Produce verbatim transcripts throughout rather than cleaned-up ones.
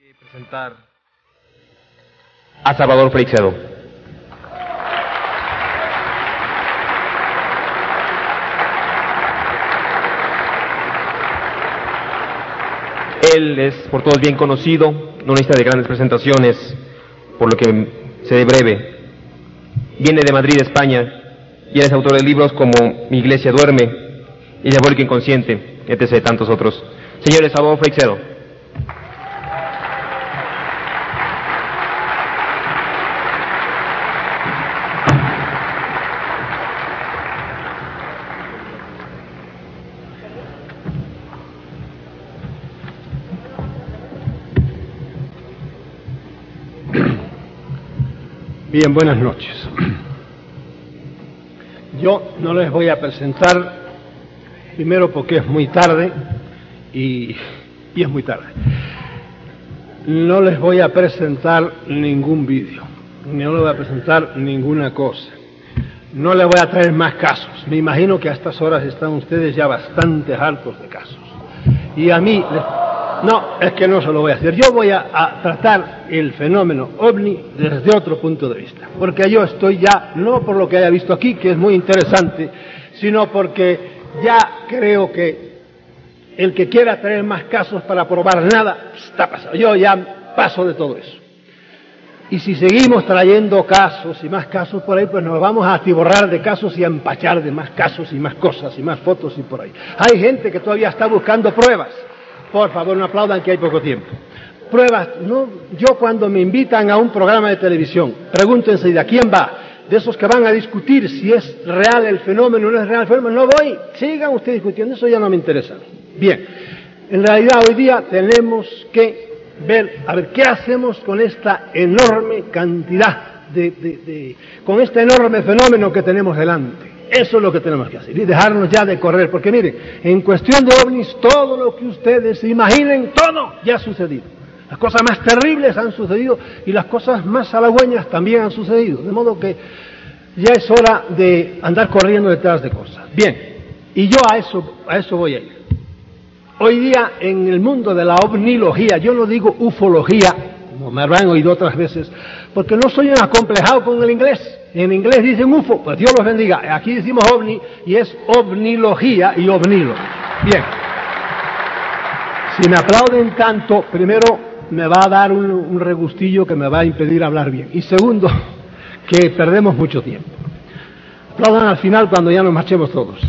Presentar a Salvador Freixedo. Él es por todos bien conocido, no necesita de grandes presentaciones, por lo que seré breve. Viene de Madrid, España, y él es autor de libros como Mi iglesia duerme y Diabólico inconsciente, etcétera, tantos otros. Señores, Salvador Freixedo. Bien, buenas noches. Yo no les voy a presentar, primero porque es muy tarde y, y es muy tarde. No les voy a presentar ningún vídeo, no les voy a presentar ninguna cosa. No les voy a traer más casos. Me imagino que a estas horas están ustedes ya bastante hartos de casos. Y a mí... Les... No, es que no se lo voy a hacer. Yo voy a, a tratar el fenómeno ovni desde otro punto de vista. Porque yo estoy ya, no por lo que haya visto aquí, que es muy interesante, sino porque ya creo que el que quiera traer más casos para probar nada, está pasado. Yo ya paso de todo eso. Y si seguimos trayendo casos y más casos por ahí, pues nos vamos a atiborrar de casos y a empachar de más casos y más cosas y más fotos y por ahí. Hay gente que todavía está buscando pruebas. Por favor, no aplaudan que hay poco tiempo. Pruebas, no, yo cuando me invitan a un programa de televisión, pregúntense de a quién va, de esos que van a discutir si es real el fenómeno o no es real el fenómeno, no voy, sigan ustedes discutiendo, eso ya no me interesa. Bien, en realidad hoy día tenemos que ver, a ver, ¿qué hacemos con esta enorme cantidad de, de, de con este enorme fenómeno que tenemos delante? Eso es lo que tenemos que hacer y dejarnos ya de correr, porque miren, en cuestión de ovnis, todo lo que ustedes se imaginen, todo ya ha sucedido. Las cosas más terribles han sucedido y las cosas más halagüeñas también han sucedido, de modo que ya es hora de andar corriendo detrás de cosas. Bien, y yo a eso, a eso voy a ir. Hoy día en el mundo de la ovnilogía, yo no digo ufología, como me habrán oído otras veces, porque no soy un acomplejado con el inglés. En inglés dicen U F O, pues Dios los bendiga. Aquí decimos ovni y es ovnilogía y ovnilo. Bien. Si me aplauden tanto, primero me va a dar un, un regustillo que me va a impedir hablar bien. Y segundo, que perdemos mucho tiempo. Aplaudan al final cuando ya nos marchemos todos.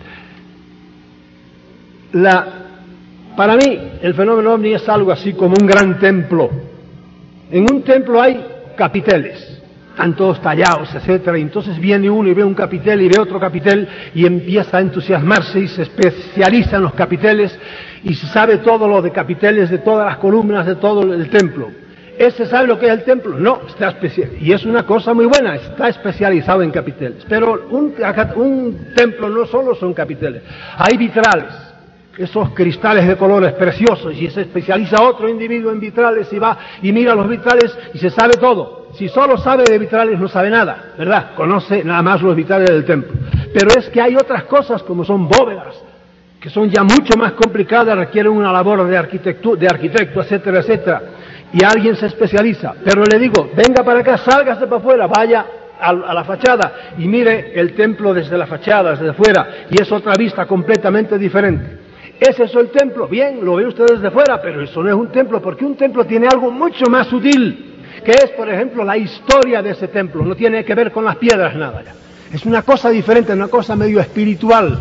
La, para mí, el fenómeno ovni es algo así como un gran templo. En un templo hay capiteles. Están todos tallados, etcétera, y entonces viene uno y ve un capitel y ve otro capitel y empieza a entusiasmarse y se especializa en los capiteles y se sabe todo lo de capiteles, de todas las columnas, de todo el templo. ¿Ese sabe lo que es el templo? No, está especial, y es una cosa muy buena, está especializado en capiteles. Pero un, un templo no solo son capiteles, hay vitrales. Esos cristales de colores preciosos, y se especializa otro individuo en vitrales y va y mira los vitrales y se sabe todo. Si solo sabe de vitrales no sabe nada, ¿verdad? Conoce nada más los vitrales del templo. Pero es que hay otras cosas como son bóvedas, que son ya mucho más complicadas, requieren una labor de arquitecto, de arquitecto, etcétera, etcétera. Y alguien se especializa. Pero le digo, venga para acá, sálgase para afuera, vaya a, a la fachada y mire el templo desde la fachada, desde fuera, y es otra vista completamente diferente. ¿Es eso el templo? Bien, lo ve usted desde fuera, pero eso no es un templo, porque un templo tiene algo mucho más sutil, que es, por ejemplo, la historia de ese templo. No tiene que ver con las piedras, nada ya. Es una cosa diferente, una cosa medio espiritual.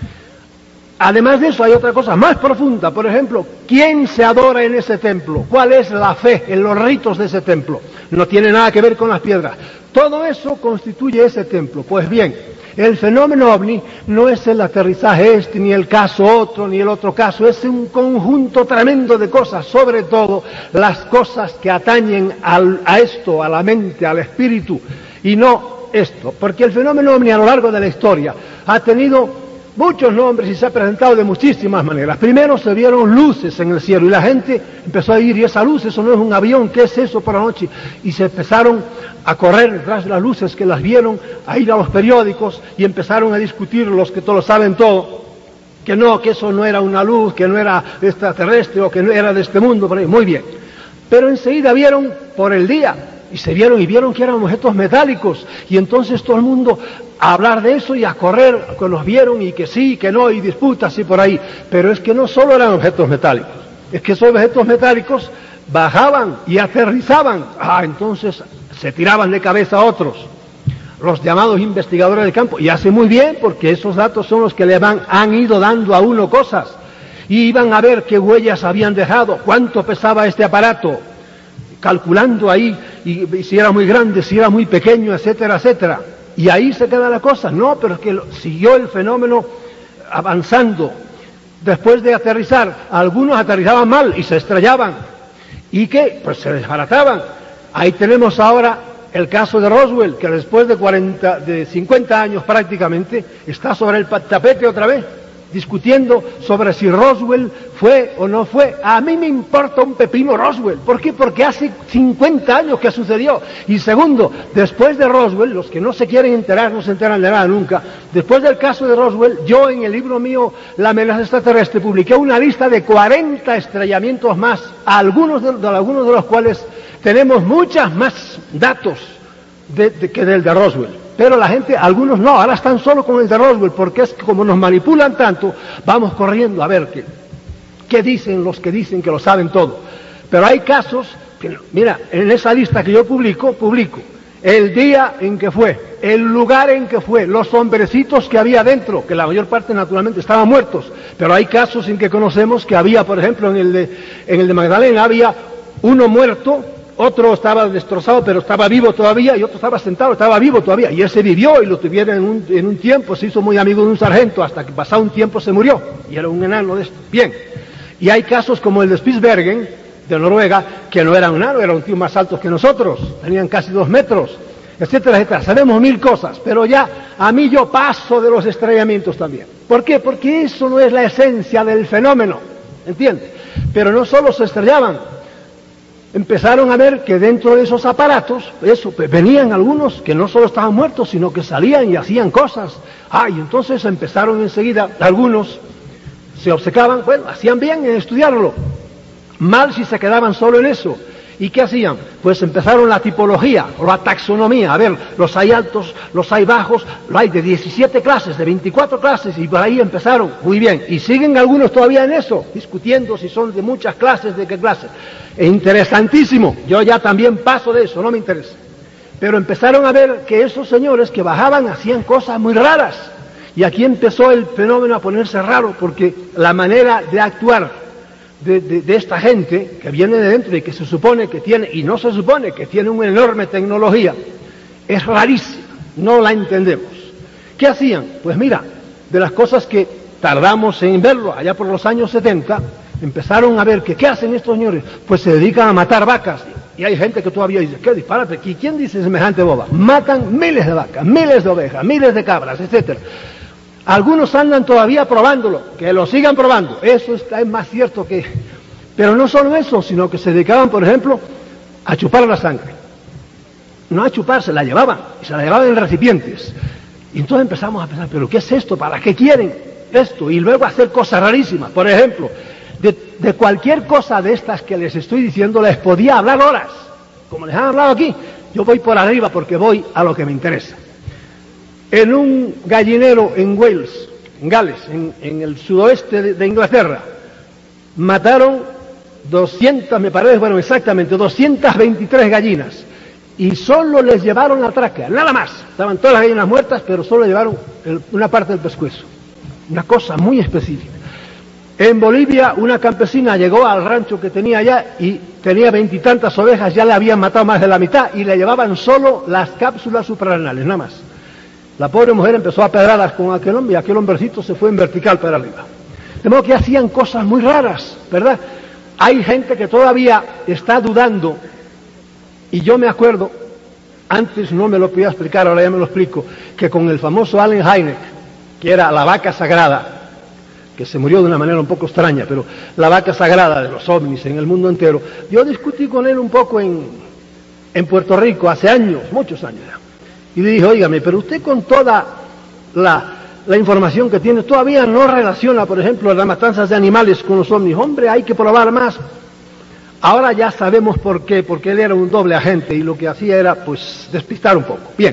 Además de eso, hay otra cosa más profunda. Por ejemplo, ¿quién se adora en ese templo? ¿Cuál es la fe en los ritos de ese templo? No tiene nada que ver con las piedras. Todo eso constituye ese templo. Pues bien, el fenómeno ovni no es el aterrizaje este, ni el caso otro, ni el otro caso. Es un conjunto tremendo de cosas, sobre todo las cosas que atañen al, a esto, a la mente, al espíritu, y no esto. Porque el fenómeno ovni a lo largo de la historia ha tenido muchos nombres y se ha presentado de muchísimas maneras. Primero se vieron luces en el cielo y la gente empezó a ir, y esa luz, eso no es un avión, ¿qué es eso por la noche? Y se empezaron a correr detrás de las luces que las vieron, a ir a los periódicos y empezaron a discutir los que todos saben todo, que no, que eso no era una luz, que no era extraterrestre o que no era de este mundo. Por ahí. Muy bien. Pero enseguida vieron por el día, y se vieron y vieron que eran objetos metálicos, y entonces todo el mundo a hablar de eso y a correr, que los vieron y que sí, que no, y disputas y por ahí. Pero es que no solo eran objetos metálicos, es que esos objetos metálicos bajaban y aterrizaban. Ah, entonces se tiraban de cabeza a otros, los llamados investigadores del campo, y hace muy bien, porque esos datos son los que le van, han ido dando a uno cosas, y iban a ver qué huellas habían dejado, cuánto pesaba este aparato, calculando ahí, y, y si era muy grande, si era muy pequeño, etcétera, etcétera. Y ahí se queda la cosa. No, pero es que lo, siguió el fenómeno avanzando. Después de aterrizar, algunos aterrizaban mal y se estrellaban. ¿Y qué? Pues se desbarataban. Ahí tenemos ahora el caso de Roswell, que después de cuarenta, de cincuenta años prácticamente, está sobre el tapete otra vez, discutiendo sobre si Roswell fue o no fue. A mí me importa un pepino Roswell. ¿Por qué? Porque hace cincuenta años que sucedió. Y segundo, después de Roswell, los que no se quieren enterar, no se enteran de nada nunca, después del caso de Roswell, yo en el libro mío, La amenaza extraterrestre, publiqué una lista de cuarenta estrellamientos más, algunos de, de, algunos de los cuales tenemos muchas más datos de, de, que del de Roswell. Pero la gente, algunos no, ahora están solo con el de Roswell, porque es que como nos manipulan tanto, vamos corriendo a ver qué, qué dicen los que dicen que lo saben todo. Pero hay casos, que, mira, en esa lista que yo publico, publico el día en que fue, el lugar en que fue, los hombrecitos que había dentro, que la mayor parte naturalmente estaban muertos, pero hay casos en que conocemos que había, por ejemplo, en el de, en el de Magdalena había uno muerto, otro estaba destrozado pero estaba vivo todavía, y otro estaba sentado, estaba vivo todavía, y ese vivió y lo tuvieron en un, en un tiempo, se hizo muy amigo de un sargento, hasta que pasado un tiempo se murió, y era un enano de esto. Bien, y hay casos como el de Spitsbergen, de Noruega, que no era un enano, era un tío más alto que nosotros, tenían casi dos metros, etcétera, etcétera. Sabemos mil cosas, pero ya a mí yo paso de los estrellamientos también. ¿Por qué? Porque eso no es la esencia del fenómeno, ¿entiendes? Pero no solo se estrellaban, empezaron a ver que dentro de esos aparatos, eso, venían algunos que no solo estaban muertos, sino que salían y hacían cosas. Ah, y entonces empezaron enseguida, algunos se obcecaban, bueno, hacían bien en estudiarlo, mal si se quedaban solo en eso. ¿Y qué hacían? Pues empezaron la tipología, o la taxonomía. A ver, los hay altos, los hay bajos, los hay de diecisiete clases, de veinticuatro clases, y por ahí empezaron. Muy bien. Y siguen algunos todavía en eso, discutiendo si son de muchas clases, de qué clases. Es interesantísimo. Yo ya también paso de eso, no me interesa. Pero empezaron a ver que esos señores que bajaban hacían cosas muy raras. Y aquí empezó el fenómeno a ponerse raro, porque la manera de actuar De, de, de esta gente que viene de dentro y que se supone que tiene, y no se supone que tiene una enorme tecnología, es rarísima, no la entendemos. ¿Qué hacían? Pues mira, de las cosas que tardamos en verlo allá por los años setenta, empezaron a ver que ¿qué hacen estos señores? Pues se dedican a matar vacas, y hay gente que todavía dice, ¿qué disparate? ¿Quién dice semejante boba? Matan miles de vacas, miles de ovejas, miles de cabras, etcétera. Algunos andan todavía probándolo, que lo sigan probando, eso está, es más cierto que... Pero no solo eso, sino que se dedicaban, por ejemplo, a chupar la sangre. No a chupar, se la llevaban, y se la llevaban en recipientes. Y entonces empezamos a pensar, ¿pero qué es esto? ¿Para qué quieren esto? Y luego hacer cosas rarísimas. Por ejemplo, de, de cualquier cosa de estas que les estoy diciendo, les podía hablar horas. Como les han hablado aquí, yo voy por arriba porque voy a lo que me interesa. En un gallinero en Wales, en Gales, en, en el sudoeste de, de Inglaterra, mataron doscientas, me parece, bueno, exactamente, doscientas veintitrés gallinas, y solo les llevaron la tráquea, nada más. Estaban todas las gallinas muertas, pero solo llevaron el, una parte del pescuezo. Una cosa muy específica. En Bolivia, una campesina llegó al rancho que tenía allá y tenía veintitantas ovejas, ya le habían matado más de la mitad, y le llevaban solo las cápsulas suprarrenales, nada más. La pobre mujer empezó a pedradas con aquel hombre y aquel hombrecito se fue en vertical para arriba. De modo que hacían cosas muy raras, ¿verdad? Hay gente que todavía está dudando, y yo me acuerdo, antes no me lo podía explicar, ahora ya me lo explico, que con el famoso Allen Hynek, que era la vaca sagrada, que se murió de una manera un poco extraña, pero la vaca sagrada de los ovnis en el mundo entero, yo discutí con él un poco en, en Puerto Rico hace años, muchos años ya. Y le dije, óigame, pero usted con toda la, la información que tiene, todavía no relaciona, por ejemplo, las matanzas de animales con los ovnis. Hombre, hay que probar más. Ahora ya sabemos por qué, porque él era un doble agente y lo que hacía era, pues, despistar un poco. Bien,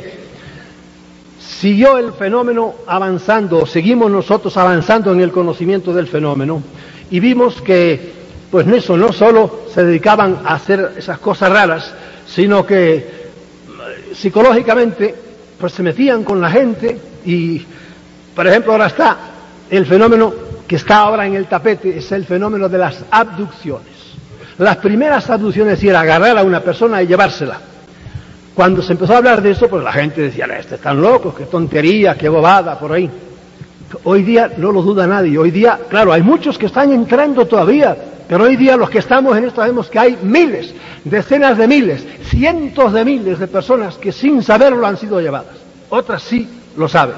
siguió el fenómeno avanzando, seguimos nosotros avanzando en el conocimiento del fenómeno y vimos que, pues, eso no solo se dedicaban a hacer esas cosas raras, sino que psicológicamente, pues, se metían con la gente y, por ejemplo, ahora está el fenómeno que está ahora en el tapete, es el fenómeno de las abducciones. Las primeras abducciones era agarrar a una persona y llevársela. Cuando se empezó a hablar de eso, pues la gente decía, este están locos, qué tontería, qué bobada, por ahí. Hoy día no lo duda nadie. Hoy día, claro, hay muchos que están entrando todavía, pero hoy día los que estamos en esto sabemos que hay miles, decenas de miles, cientos de miles de personas que sin saberlo han sido llevadas. Otras sí lo saben.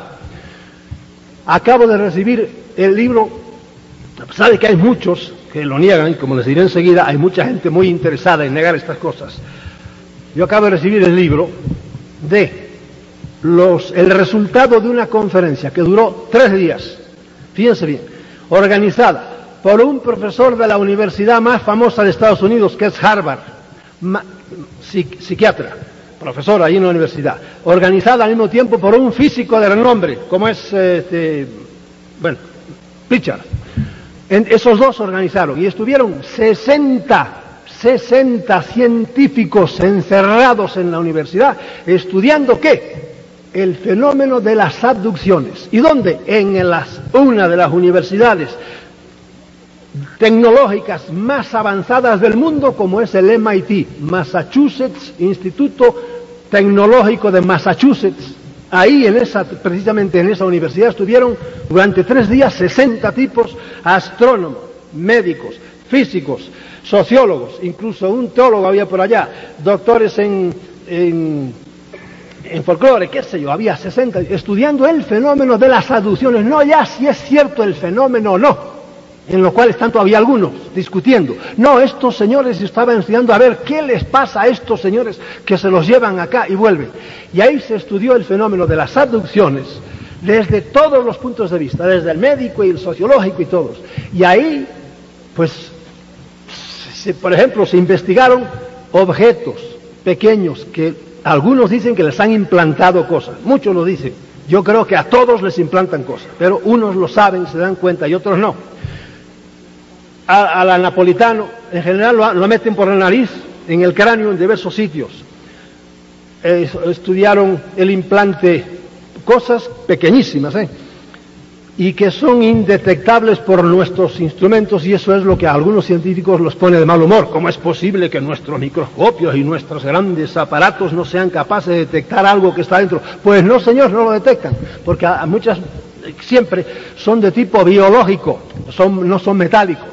Acabo de recibir el libro, a pesar de que hay muchos que lo niegan, y como les diré enseguida, hay mucha gente muy interesada en negar estas cosas. Yo acabo de recibir el libro de los, el resultado de una conferencia que duró tres días, fíjense bien, organizada por un profesor de la universidad más famosa de Estados Unidos, que es Harvard, ma, psiqui, psiquiatra, profesor ahí en la universidad, organizada al mismo tiempo por un físico de renombre, como es, este, bueno, Pritchard. En, esos dos organizaron y estuvieron sesenta científicos encerrados en la universidad, estudiando ¿qué? El fenómeno de las abducciones. ¿Y dónde? En las, una de las universidades tecnológicas más avanzadas del mundo, como es el M I T, Massachusetts, Instituto Tecnológico de Massachusetts. Ahí, en esa, precisamente en esa universidad, estuvieron durante tres días sesenta tipos, astrónomos, médicos, físicos, sociólogos, incluso un teólogo había por allá, doctores en, en, en folclore, qué sé yo, había sesenta, estudiando el fenómeno de las abducciones, no ya si es cierto el fenómeno o no, en lo cual están todavía algunos discutiendo. No, estos señores estaban estudiando a ver qué les pasa a estos señores que se los llevan acá y vuelven. Y ahí se estudió el fenómeno de las abducciones desde todos los puntos de vista, desde el médico y el sociológico y todos. Y ahí, pues, se, por ejemplo, se investigaron objetos pequeños que algunos dicen que les han implantado cosas, muchos lo dicen. Yo creo que a todos les implantan cosas, pero unos lo saben, se dan cuenta y otros no. A, a la napolitano, en general lo, lo meten por la nariz, en el cráneo, en diversos sitios. Eh, estudiaron el implante, cosas pequeñísimas, ¿eh? y que son indetectables por nuestros instrumentos, y eso es lo que a algunos científicos los pone de mal humor. ¿Cómo es posible que nuestros microscopios y nuestros grandes aparatos no sean capaces de detectar algo que está dentro? Pues no, señor, no lo detectan, porque a, a muchas siempre son de tipo biológico, son, no son metálicos.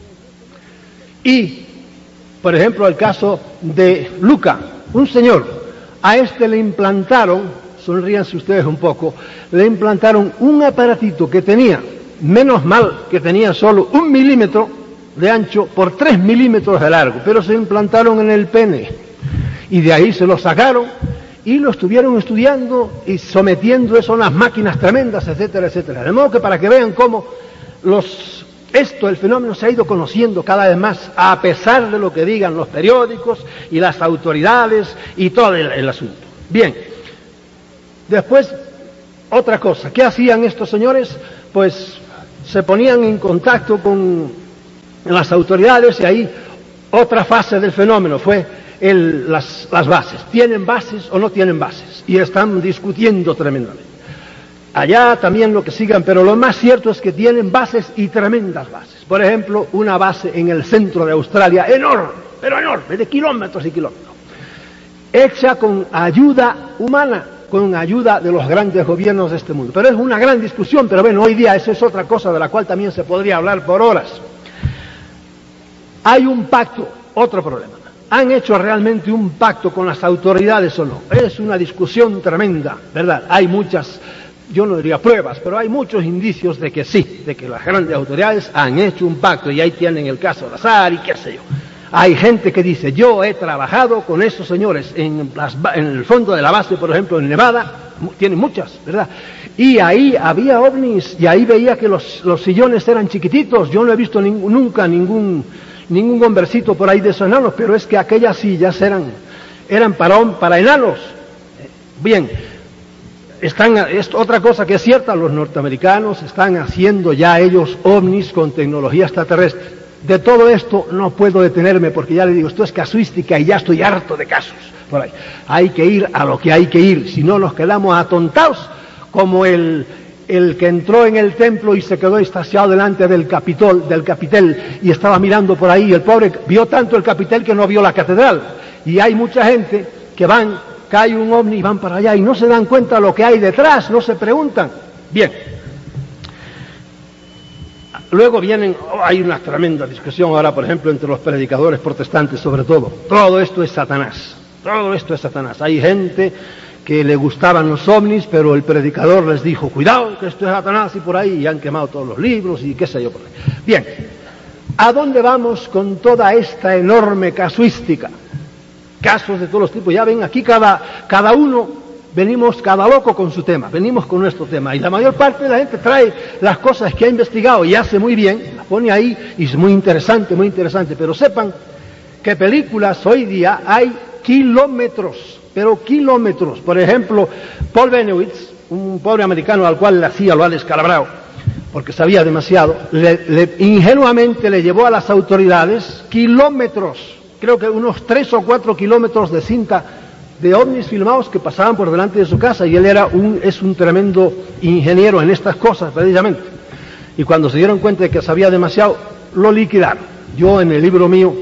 Y, por ejemplo, el caso de Luca, un señor, a este le implantaron, sonríanse ustedes un poco, le implantaron un aparatito que tenía, menos mal que tenía solo un milímetro de ancho por tres milímetros de largo, pero se implantaron en el pene, y de ahí se lo sacaron, y lo estuvieron estudiando y sometiendo eso a unas máquinas tremendas, etcétera, etcétera. De modo que para que vean cómo los... Esto, el fenómeno se ha ido conociendo cada vez más, a pesar de lo que digan los periódicos y las autoridades y todo el, el asunto. Bien, después, otra cosa, ¿qué hacían estos señores? Pues se ponían en contacto con las autoridades y ahí otra fase del fenómeno fue el, las, las bases. ¿Tienen bases o no tienen bases? Y están discutiendo tremendamente. Allá también lo que sigan, pero lo más cierto es que tienen bases y tremendas bases. Por ejemplo, una base en el centro de Australia, enorme, pero enorme, de kilómetros y kilómetros, hecha con ayuda humana, con ayuda de los grandes gobiernos de este mundo. Pero es una gran discusión, pero bueno, hoy día eso es otra cosa de la cual también se podría hablar por horas. Hay un pacto, otro problema. ¿Han hecho realmente un pacto con las autoridades o no? Es una discusión tremenda, ¿verdad? Hay muchas... Yo no diría pruebas, pero hay muchos indicios de que sí, de que las grandes autoridades han hecho un pacto, y ahí tienen el caso de Azar y qué sé yo. Hay gente que dice, yo he trabajado con esos señores en, las, en el fondo de la base, por ejemplo, en Nevada, tienen muchas, ¿verdad? Y ahí había ovnis, y ahí veía que los, los sillones eran chiquititos. Yo no he visto ning, nunca ningún, ningún hombrecito por ahí de esos enanos, pero es que aquellas sillas eran, eran para, para enanos. Bien, están, es otra cosa que es cierta, los norteamericanos están haciendo ya ellos ovnis con tecnología extraterrestre. De todo esto no puedo detenerme porque ya le digo, esto es casuística y ya estoy harto de casos por ahí. Hay que ir a lo que hay que ir, si no nos quedamos atontados como el, el que entró en el templo y se quedó extasiado delante del Capitol, del Capitel y estaba mirando por ahí. El pobre vio tanto el Capitel que no vio la catedral. Y hay mucha gente que van, cae un ovni y van para allá y no se dan cuenta de lo que hay detrás, no se preguntan. Bien. Luego vienen, oh, hay una tremenda discusión ahora, por ejemplo, entre los predicadores protestantes sobre todo. Todo esto es Satanás, todo esto es Satanás. Hay gente que le gustaban los ovnis, pero el predicador les dijo, cuidado, que esto es Satanás y por ahí, y han quemado todos los libros y qué sé yo por ahí. Bien, ¿a dónde vamos con toda esta enorme casuística? Casos de todos los tipos, ya ven, aquí cada, cada uno... Venimos cada loco con su tema, venimos con nuestro tema, y la mayor parte de la gente trae las cosas que ha investigado y hace muy bien, las pone ahí y es muy interesante, muy interesante, pero sepan que películas hoy día hay kilómetros, pero kilómetros. Por ejemplo, Paul Bennewitz, un pobre americano al cual la C I A lo ha descalabrado, porque sabía demasiado, le, le, ingenuamente le llevó a las autoridades kilómetros, creo que unos tres o cuatro kilómetros de cinta de ovnis filmados que pasaban por delante de su casa, y él era un, es un tremendo ingeniero en estas cosas precisamente, y cuando se dieron cuenta de que sabía demasiado, lo liquidaron. Yo en el libro mío,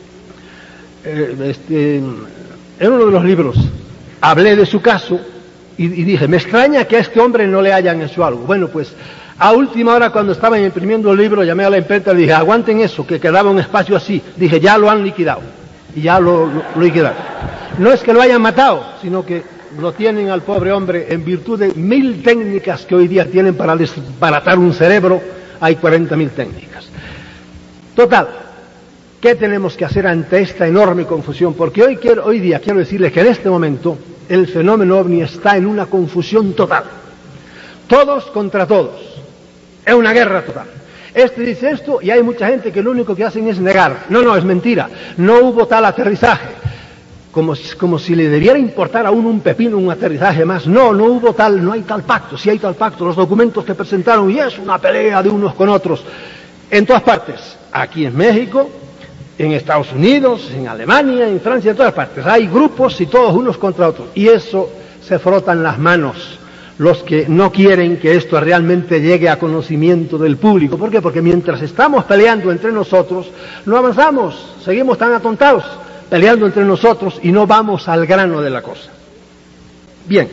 eh, este, en uno de los libros, hablé de su caso y, y dije, me extraña que a este hombre no le hayan hecho algo. Bueno, pues a última hora, cuando estaban imprimiendo el libro, llamé a la imprenta y le dije, aguanten eso, que quedaba un espacio así. Dije, ya lo han liquidado, y ya lo, lo, lo liquidaron. No es que lo hayan matado, sino que lo tienen al pobre hombre en virtud de mil técnicas que hoy día tienen para desbaratar un cerebro. Hay cuarenta mil técnicas. Total, ¿qué tenemos que hacer ante esta enorme confusión? Porque hoy, quiero, hoy día quiero decirles que en este momento el fenómeno ovni está en una confusión total. Todos contra todos. Es una guerra total. Este dice esto y hay mucha gente que lo único que hacen es negar. No, no, es mentira. No hubo tal aterrizaje. Como, como si le debiera importar a uno un pepino, un aterrizaje más. No, no hubo tal, no hay tal pacto. Sí hay tal pacto, los documentos que presentaron, y es una pelea de unos con otros. En todas partes, aquí en México, en Estados Unidos, en Alemania, en Francia, en todas partes. Hay grupos y todos unos contra otros. Y eso se frotan las manos los que no quieren que esto realmente llegue a conocimiento del público. ¿Por qué? Porque mientras estamos peleando entre nosotros, no avanzamos, seguimos tan atontados, peleando entre nosotros y no vamos al grano de la cosa. Bien,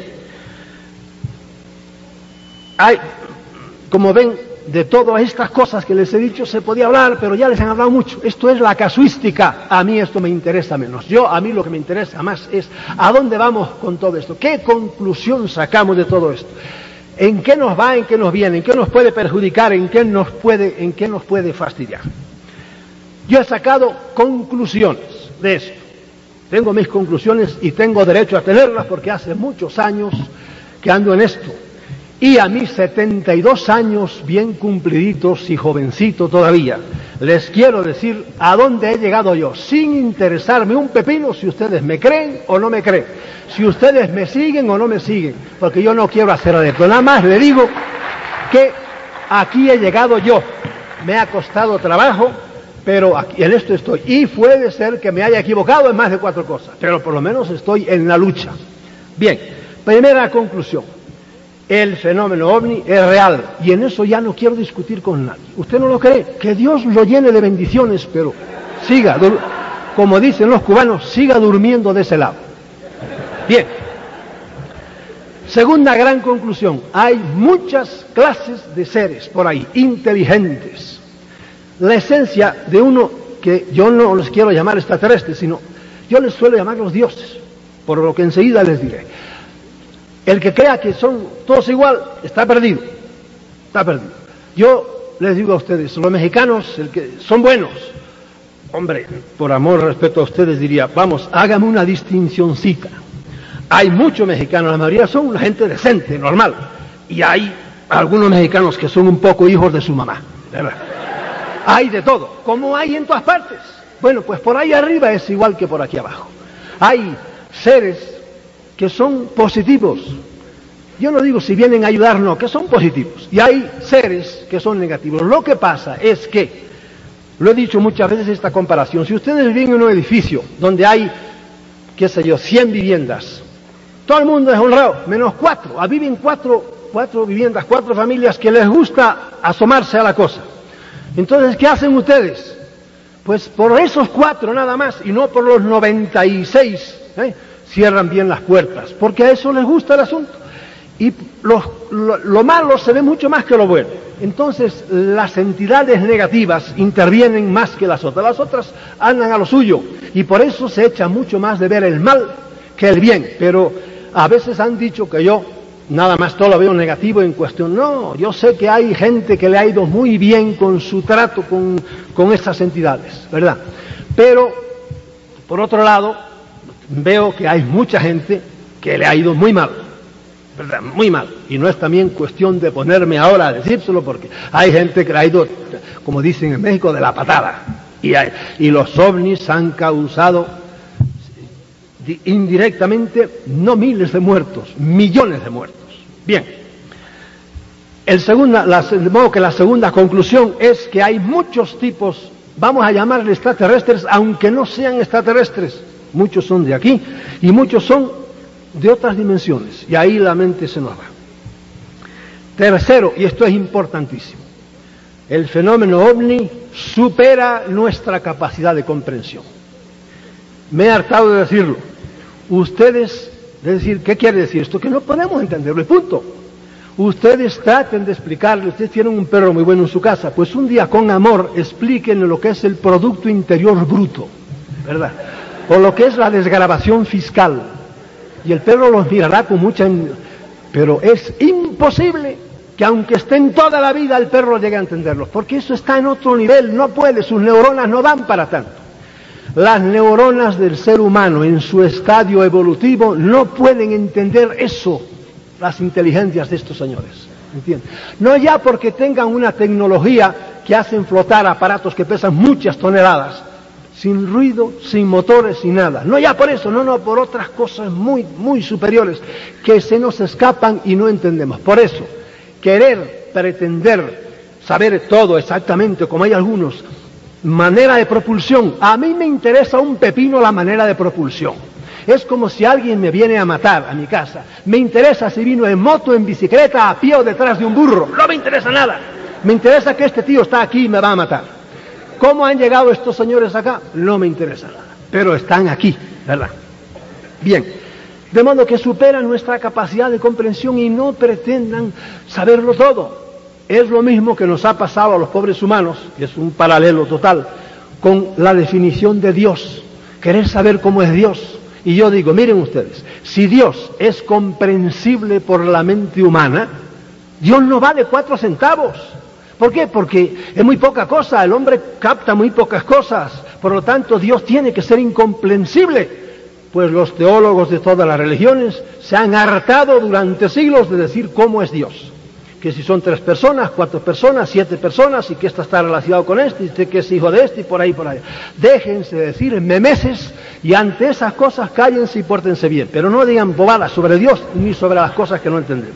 hay, como ven, de todas estas cosas que les he dicho se podía hablar, pero ya les han hablado mucho. Esto es la casuística. A mí esto me interesa menos. Yo, a mí lo que me interesa más es a dónde vamos con todo esto. ¿Qué conclusión sacamos de todo esto? ¿En qué nos va, en qué nos viene, en qué nos puede perjudicar, en qué nos puede, en qué nos puede fastidiar? Yo he sacado conclusiones de esto. Tengo mis conclusiones y tengo derecho a tenerlas porque hace muchos años que ando en esto. Y a mis setenta y dos años bien cumpliditos y jovencito todavía, les quiero decir a dónde he llegado yo, sin interesarme un pepino si ustedes me creen o no me creen, si ustedes me siguen o no me siguen, porque yo no quiero hacer adepto. Nada más le digo que aquí he llegado yo, me ha costado trabajo, pero aquí, en esto estoy. Y puede ser que me haya equivocado en más de cuatro cosas, pero por lo menos estoy en la lucha. Bien, primera conclusión. El fenómeno ovni es real, y en eso ya no quiero discutir con nadie. ¿Usted no lo cree? Que Dios lo llene de bendiciones, pero siga, como dicen los cubanos, siga durmiendo de ese lado. Bien. Segunda gran conclusión. Hay muchas clases de seres por ahí, inteligentes. La esencia de uno que yo no les quiero llamar extraterrestres, sino yo les suelo llamar los dioses, por lo que enseguida les diré. El que crea que son todos igual, está perdido, está perdido. Yo les digo a ustedes, los mexicanos, el que son buenos, hombre, por amor, respeto a ustedes diría, vamos, hágame una distincioncita. Hay muchos mexicanos, la mayoría son una gente decente, normal, y hay algunos mexicanos que son un poco hijos de su mamá, ¿verdad? hay de todo, como hay en todas partes. Bueno, pues por ahí arriba es igual que por aquí abajo. Hay seres que son positivos. Yo no digo si vienen a ayudarnos, que son positivos. Y hay seres que son negativos. Lo que pasa es que, lo he dicho muchas veces esta comparación, si ustedes viven en un edificio donde hay, qué sé yo, cien viviendas, todo el mundo es honrado, menos cuatro. Ah, viven cuatro, cuatro viviendas, cuatro familias que les gusta asomarse a la cosa. Entonces, ¿qué hacen ustedes? Pues por esos cuatro nada más, y no por los noventa y seis, ¿eh? Cierran bien las puertas, porque a eso les gusta el asunto. Y lo, lo, lo malo se ve mucho más que lo bueno. Entonces, las entidades negativas intervienen más que las otras. Las otras andan a lo suyo, y por eso se echa mucho más de ver el mal que el bien. Pero a veces han dicho que yo nada más todo lo veo negativo en cuestión. No, yo sé que hay gente que le ha ido muy bien con su trato con, con estas entidades, ¿verdad? Pero, por otro lado, veo que hay mucha gente que le ha ido muy mal, ¿verdad? Muy mal. Y no es también cuestión de ponerme ahora a decírselo, porque hay gente que le ha ido, como dicen en México, de la patada. Y, hay, y los ovnis han causado indirectamente no miles de muertos, millones de muertos. Bien, el segunda, la, de modo que la segunda conclusión es que hay muchos tipos, vamos a llamarle extraterrestres, aunque no sean extraterrestres. Muchos son de aquí y muchos son de otras dimensiones, y ahí la mente se nos va. Tercero, y esto es importantísimo, el fenómeno ovni supera nuestra capacidad de comprensión. Me he hartado de decirlo. Ustedes, de decir, ¿qué quiere decir esto? Que no podemos entenderlo, y punto. Ustedes traten de explicarle, ustedes tienen un perro muy bueno en su casa, pues un día con amor explíquenle lo que es el Producto Interior Bruto, ¿verdad? O lo que es la desgravación fiscal. Y el perro los mirará con mucha... Pero es imposible que aunque estén toda la vida el perro llegue a entenderlos, porque eso está en otro nivel, no puede, sus neuronas no dan para tanto. Las neuronas del ser humano en su estadio evolutivo no pueden entender eso, las inteligencias de estos señores, ¿entiendes? No ya porque tengan una tecnología que hacen flotar aparatos que pesan muchas toneladas, sin ruido, sin motores, sin nada. No ya por eso, no, no, por otras cosas muy, muy superiores que se nos escapan y no entendemos. Por eso, querer, pretender saber todo exactamente, como hay algunos, manera de propulsión. A mí me interesa un pepino la manera de propulsión. Es como si alguien me viene a matar a mi casa. Me interesa si vino en moto, en bicicleta, a pie o detrás de un burro. No me interesa nada. Me interesa que este tío está aquí y me va a matar. ¿Cómo han llegado estos señores acá? No me interesa nada. Pero están aquí, ¿verdad? Bien. De modo que superan nuestra capacidad de comprensión y no pretendan saberlo todo. Es lo mismo que nos ha pasado a los pobres humanos, y es un paralelo total, con la definición de Dios, querer saber cómo es Dios. Y yo digo, miren ustedes, si Dios es comprensible por la mente humana, Dios no vale cuatro centavos. ¿Por qué? Porque es muy poca cosa, el hombre capta muy pocas cosas, por lo tanto Dios tiene que ser incomprensible. Pues los teólogos de todas las religiones se han hartado durante siglos de decir cómo es Dios. Que si son tres personas, cuatro personas, siete personas, y que ésta está relacionado con este, y que es hijo de este, y por ahí, por ahí. Déjense decir memeces, y ante esas cosas cállense y pórtense bien, pero no digan bobadas sobre Dios, ni sobre las cosas que no entendemos.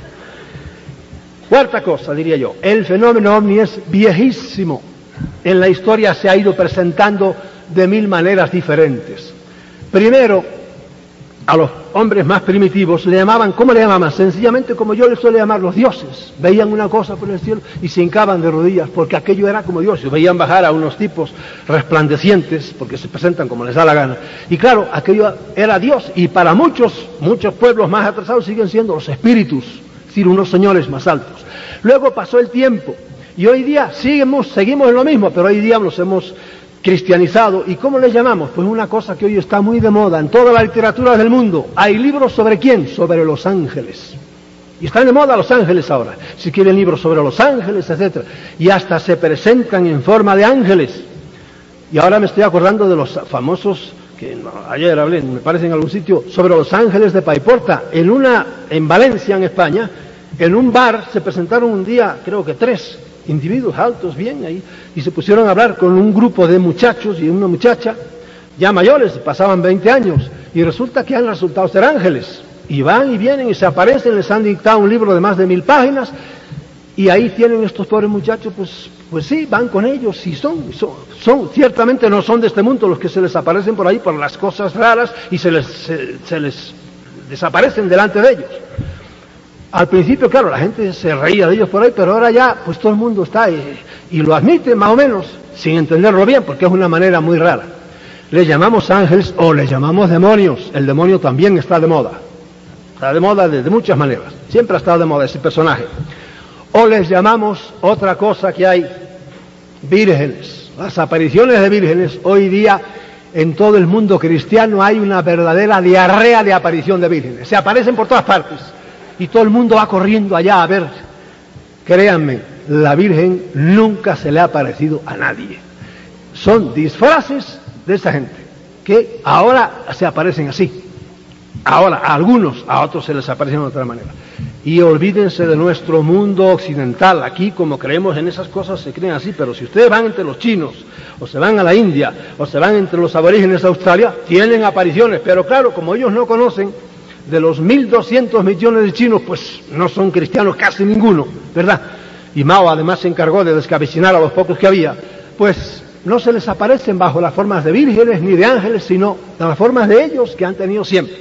Cuarta cosa, diría yo, el fenómeno ovni es viejísimo. En la historia se ha ido presentando de mil maneras diferentes. Primero, a los hombres más primitivos le llamaban, ¿cómo le llamaban? Sencillamente como yo les suelo llamar, los dioses. Veían una cosa por el cielo y se hincaban de rodillas, porque aquello era como dioses. Veían bajar a unos tipos resplandecientes, porque se presentan como les da la gana. Y claro, aquello era Dios, y para muchos, muchos pueblos más atrasados siguen siendo los espíritus, es decir, unos señores más altos. Luego pasó el tiempo, y hoy día seguimos, seguimos en lo mismo, pero hoy día los hemos cristianizado. ¿Y cómo les llamamos? Pues una cosa que hoy está muy de moda en toda la literatura del mundo. Hay libros sobre quién, sobre los ángeles. Y están de moda los ángeles ahora. Si quieren libros sobre los ángeles, etcétera. Y hasta se presentan en forma de ángeles. Y ahora me estoy acordando de los famosos, que no, ayer hablé, me parece en algún sitio, sobre los ángeles de Paiporta. En una, en Valencia, en España, en un bar se presentaron un día, creo que tres, individuos altos, bien ahí, y se pusieron a hablar con un grupo de muchachos y una muchacha, ya mayores, pasaban veinte años, y resulta que han resultado ser ángeles, y van y vienen y se aparecen, les han dictado un libro de más de mil páginas, y ahí tienen estos pobres muchachos, pues, pues sí, van con ellos, y son, son, son, ciertamente no son de este mundo los que se les aparecen por ahí por las cosas raras, y se les, se, se les desaparecen delante de ellos. Al principio, claro, la gente se reía de ellos por ahí, pero ahora ya, pues todo el mundo está y, y lo admite más o menos, sin entenderlo bien, porque es una manera muy rara. Les llamamos ángeles o les llamamos demonios. El demonio también está de moda. Está de moda de, de muchas maneras. Siempre ha estado de moda ese personaje. O les llamamos otra cosa que hay, vírgenes. Las apariciones de vírgenes, hoy día en todo el mundo cristiano hay una verdadera diarrea de aparición de vírgenes. Se aparecen por todas partes. Y todo el mundo va corriendo allá a ver. Créanme, la Virgen nunca se le ha parecido a nadie. Son disfraces de esa gente, que ahora se aparecen así. Ahora, a algunos, a otros se les aparecen de otra manera. Y olvídense de nuestro mundo occidental. Aquí, como creemos en esas cosas, se creen así. Pero si ustedes van entre los chinos, o se van a la India, o se van entre los aborígenes de Australia, tienen apariciones. Pero claro, como ellos no conocen, de los mil doscientos millones de chinos, pues no son cristianos casi ninguno, ¿verdad? Y Mao además se encargó de descabecinar a los pocos que había, pues no se les aparecen bajo las formas de vírgenes ni de ángeles, sino de las formas de ellos que han tenido siempre.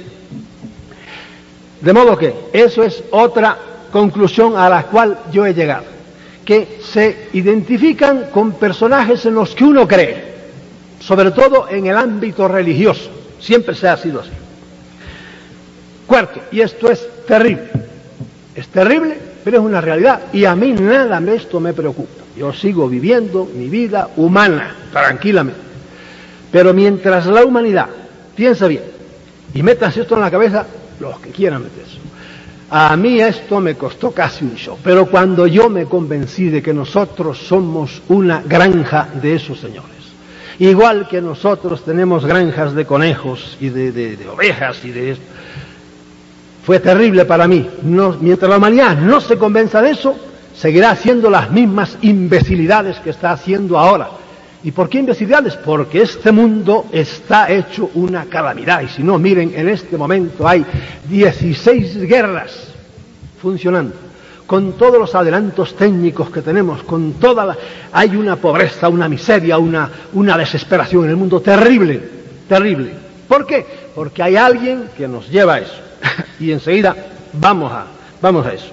De modo que eso es otra conclusión a la cual yo he llegado, que se identifican con personajes en los que uno cree, sobre todo en el ámbito religioso, siempre se ha sido así. Cuarto, y esto es terrible, es terrible, pero es una realidad, y a mí nada de esto me preocupa. Yo sigo viviendo mi vida humana, tranquilamente. Pero mientras la humanidad piensa bien, y metas esto en la cabeza, los que quieran meter eso. A mí esto me costó casi un show, pero cuando yo me convencí de que nosotros somos una granja de esos señores, igual que nosotros tenemos granjas de conejos y de, de, de ovejas y de esto, fue terrible para mí. No, mientras la humanidad no se convenza de eso, seguirá haciendo las mismas imbecilidades que está haciendo ahora. ¿Y por qué imbecilidades? Porque este mundo está hecho una calamidad. Y si no, miren, en este momento hay dieciséis guerras funcionando, con todos los adelantos técnicos que tenemos, con toda la... hay una pobreza, una miseria, una, una desesperación en el mundo terrible, terrible. ¿Por qué? Porque hay alguien que nos lleva a eso. Y enseguida vamos a, vamos a eso.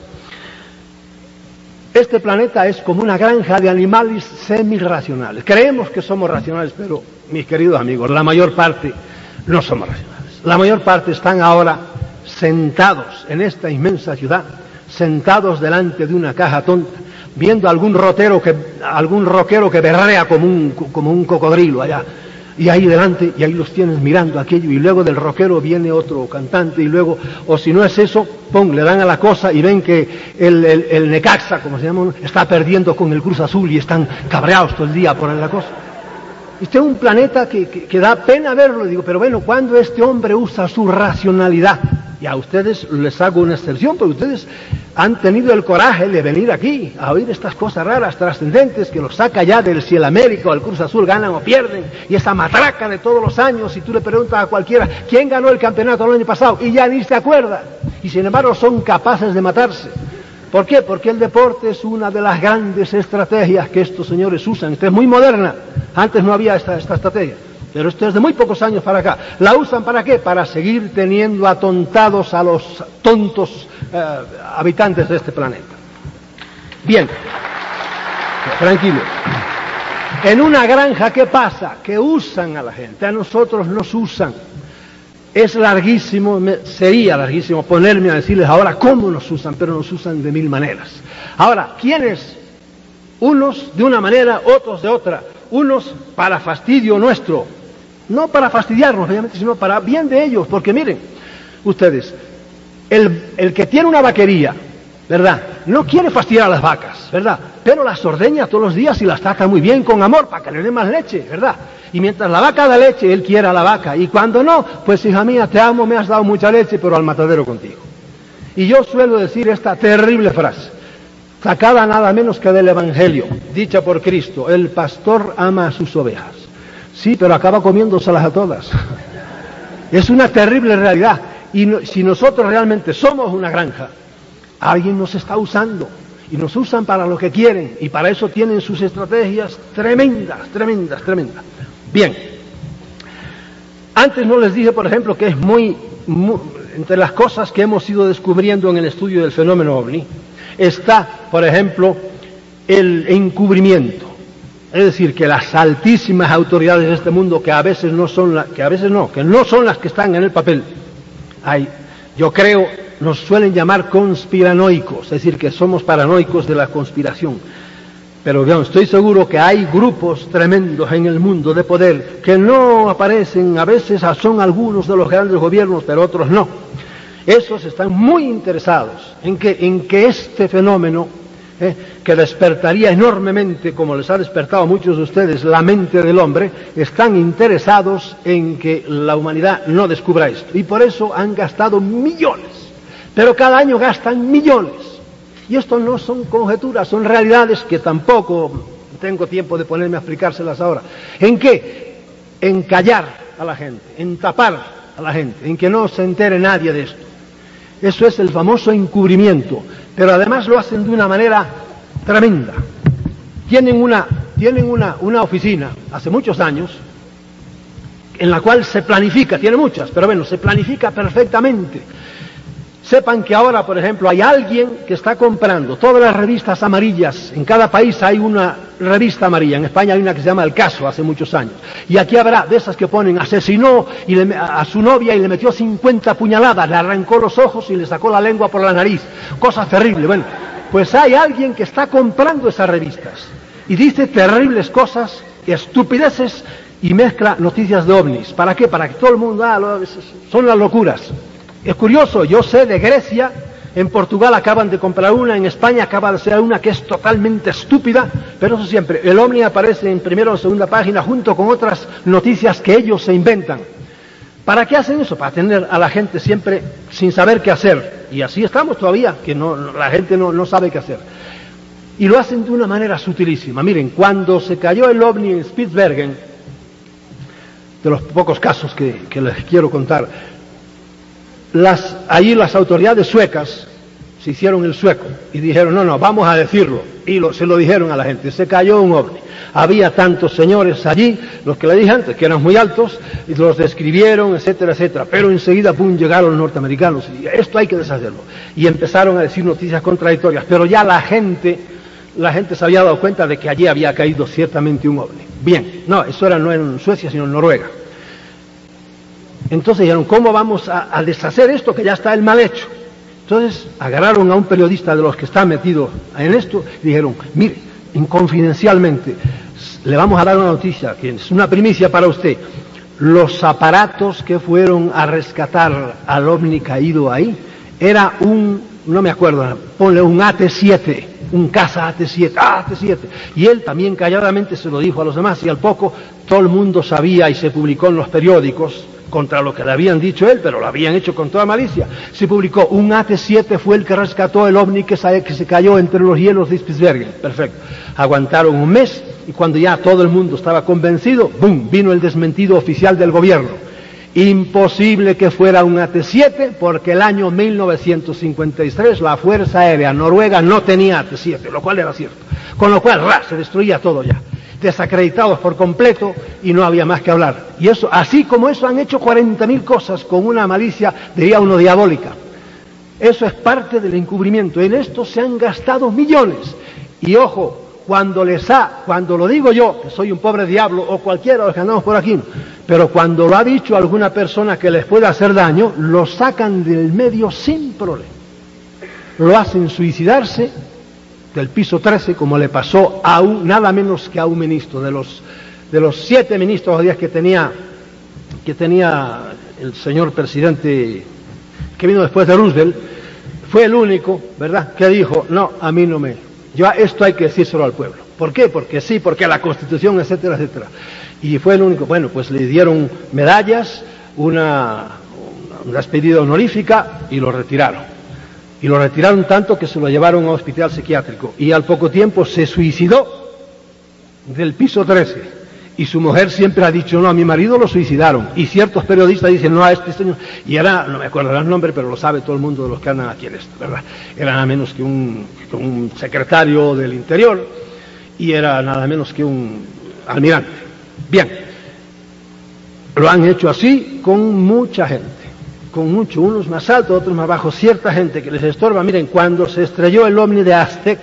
Este planeta es como una granja de animales semirracionales. Creemos que somos racionales, pero, mis queridos amigos, la mayor parte no somos racionales. La mayor parte están ahora sentados en esta inmensa ciudad, sentados delante de una caja tonta, viendo algún rotero que, algún rockero que berrea como un, como un cocodrilo allá. Y ahí delante, y ahí los tienes mirando aquello, y luego del rockero viene otro cantante, y luego, o si no es eso, pon, le dan a la cosa y ven que el, el, el Necaxa, como se llama, está perdiendo con el Cruz Azul y están cabreados todo el día por la cosa. Este es un planeta que, que, que da pena verlo, digo, pero bueno, cuando este hombre usa su racionalidad, y a ustedes les hago una excepción, porque ustedes han tenido el coraje de venir aquí a oír estas cosas raras, trascendentes, que los saca ya del si el América o el Cruz Azul ganan o pierden, y esa matraca de todos los años, y tú le preguntas a cualquiera, ¿quién ganó el campeonato el año pasado? Y ya ni se acuerda, y sin embargo son capaces de matarse. ¿Por qué? Porque el deporte es una de las grandes estrategias que estos señores usan. Esta es muy moderna, antes no había esta, esta estrategia. Pero esto es de muy pocos años para acá. ¿La usan para qué? Para seguir teniendo atontados a los tontos eh, habitantes de este planeta. Bien, tranquilo. En una granja, ¿qué pasa? Que usan a la gente. A nosotros nos usan. Es larguísimo, sería larguísimo ponerme a decirles ahora cómo nos usan, pero nos usan de mil maneras. Ahora, ¿quiénes? Unos de una manera, otros de otra. Unos para fastidio nuestro. No para fastidiarnos, obviamente, sino para bien de ellos. Porque miren, ustedes, el, el que tiene una vaquería, ¿verdad? No quiere fastidiar a las vacas, ¿verdad? Pero las ordeña todos los días y las trata muy bien con amor para que le dé más leche, ¿verdad? Y mientras la vaca da leche, él quiere a la vaca. Y cuando no, pues hija mía, te amo, me has dado mucha leche, pero al matadero contigo. Y yo suelo decir esta terrible frase. sacada nada menos que del Evangelio, dicha por Cristo: el pastor ama a sus ovejas. Sí, pero acaba comiéndoselas a todas. Es una terrible realidad. Y no, si nosotros realmente somos una granja, alguien nos está usando. Y nos usan para lo que quieren. Y para eso tienen sus estrategias tremendas, tremendas, tremendas. Bien. Antes no les dije, por ejemplo, que es muy, muy... entre las cosas que hemos ido descubriendo en el estudio del fenómeno ovni, está, por ejemplo, el encubrimiento. Es decir, que las altísimas autoridades de este mundo, que a veces no son la, que a veces no, que no son las que están en el papel, hay, yo creo, nos suelen llamar conspiranoicos, es decir, que somos paranoicos de la conspiración. Pero digamos, estoy seguro que hay grupos tremendos en el mundo de poder que no aparecen, a veces son algunos de los grandes gobiernos, pero otros no. Esos están muy interesados en que, en que este fenómeno, eh, que despertaría enormemente, como les ha despertado a muchos de ustedes, la mente del hombre, están interesados en que la humanidad no descubra esto. Y por eso han gastado millones, pero cada año gastan millones. Y esto no son conjeturas, son realidades que tampoco tengo tiempo de ponerme a explicárselas ahora. ¿En qué? En callar a la gente, en tapar a la gente, en que no se entere nadie de esto. Eso es el famoso encubrimiento, pero además lo hacen de una manera tremenda. Tienen una, tienen una, una oficina, hace muchos años, en la cual se planifica, tiene muchas, pero bueno, se planifica perfectamente. Sepan que ahora, por ejemplo, hay alguien que está comprando todas las revistas amarillas. En cada país hay una revista amarilla. En España hay una que se llama El Caso, hace muchos años. Y aquí habrá de esas que ponen: asesinó y le, a su novia y le metió cincuenta puñaladas, le arrancó los ojos y le sacó la lengua por la nariz. Cosa terrible. Bueno, pues hay alguien que está comprando esas revistas y dice terribles cosas, estupideces, y mezcla noticias de ovnis. ¿Para qué? Para que todo el mundo, ah, lo, son las locuras. Es curioso, yo sé de Grecia, en Portugal acaban de comprar una, en España acaba de ser una que es totalmente estúpida, pero eso siempre, el ovni aparece en primera o segunda página junto con otras noticias que ellos se inventan. ¿Para qué hacen eso? Para tener a la gente siempre sin saber qué hacer. Y así estamos todavía, que no, la gente no, no sabe qué hacer. Y lo hacen de una manera sutilísima. Miren, cuando se cayó el ovni en Spitsbergen, de los pocos casos que, que les quiero contar, Las, allí las autoridades suecas se hicieron el sueco y dijeron: no, no, vamos a decirlo. Y lo, se lo dijeron a la gente: se cayó un ovni. Había tantos señores allí, los que le dije antes, que eran muy altos, y los describieron, etcétera, etcétera. Pero enseguida, pum, llegaron los norteamericanos y esto hay que deshacerlo. Y empezaron a decir noticias contradictorias, pero ya la gente, la gente se había dado cuenta de que allí había caído ciertamente un ovni. Bien, no, eso era no en Suecia, sino en Noruega. Entonces dijeron: ¿cómo vamos a, a deshacer esto que ya está el mal hecho? Entonces agarraron a un periodista de los que está metido en esto y dijeron: mire, confidencialmente, le vamos a dar una noticia, que es una primicia para usted. Los aparatos que fueron a rescatar al ovni caído ahí, era un, no me acuerdo, ponle un A T siete, un caza A T siete, ah, A T siete. Y él también calladamente se lo dijo a los demás, y al poco todo el mundo sabía y se publicó en los periódicos, contra lo que le habían dicho él, pero lo habían hecho con toda malicia. Se publicó: un A T siete fue el que rescató el ovni que se, que se cayó entre los hielos de Spitsbergen. Perfecto. Aguantaron un mes y cuando ya todo el mundo estaba convencido, ¡bum!, vino el desmentido oficial del gobierno. Imposible que fuera un A T siete, porque el año mil novecientos cincuenta y tres la Fuerza Aérea Noruega no tenía A T siete, lo cual era cierto. Con lo cual, ¡ra!, se destruía todo ya. Desacreditados por completo y no había más que hablar. Y eso, así como eso, han hecho cuarenta mil cosas con una malicia, diría uno, diabólica. Eso es parte del encubrimiento. En esto se han gastado millones. Y ojo, cuando les ha, cuando lo digo yo, que soy un pobre diablo, o cualquiera de los que andamos por aquí, pero cuando lo ha dicho alguna persona que les puede hacer daño, lo sacan del medio sin problema. Lo hacen suicidarse del piso trece, como le pasó a un, nada menos que a un ministro, de los, de los siete ministros o diez que tenía, que tenía el señor presidente que vino después de Roosevelt, fue el único, ¿verdad?, que dijo: no, a mí no me, yo esto hay que decírselo al pueblo. ¿Por qué? Porque sí, porque la Constitución, etcétera, etcétera. Y fue el único. Bueno, pues le dieron medallas, una, una despedida honorífica y lo retiraron. Y lo retiraron tanto que se lo llevaron a un hospital psiquiátrico. Y al poco tiempo se suicidó del piso trece. Y su mujer siempre ha dicho, no, a mi marido lo suicidaron. Y ciertos periodistas dicen, no, a este señor... Y era, no me acuerdo el nombre, pero lo sabe todo el mundo de los que andan aquí en esto, ¿verdad? Era nada menos que un, que un secretario del Interior y era nada menos que un almirante. Bien, lo han hecho así con mucha gente, con mucho, unos más altos, otros más bajos, cierta gente que les estorba. Miren, cuando se estrelló el ovni de Aztec,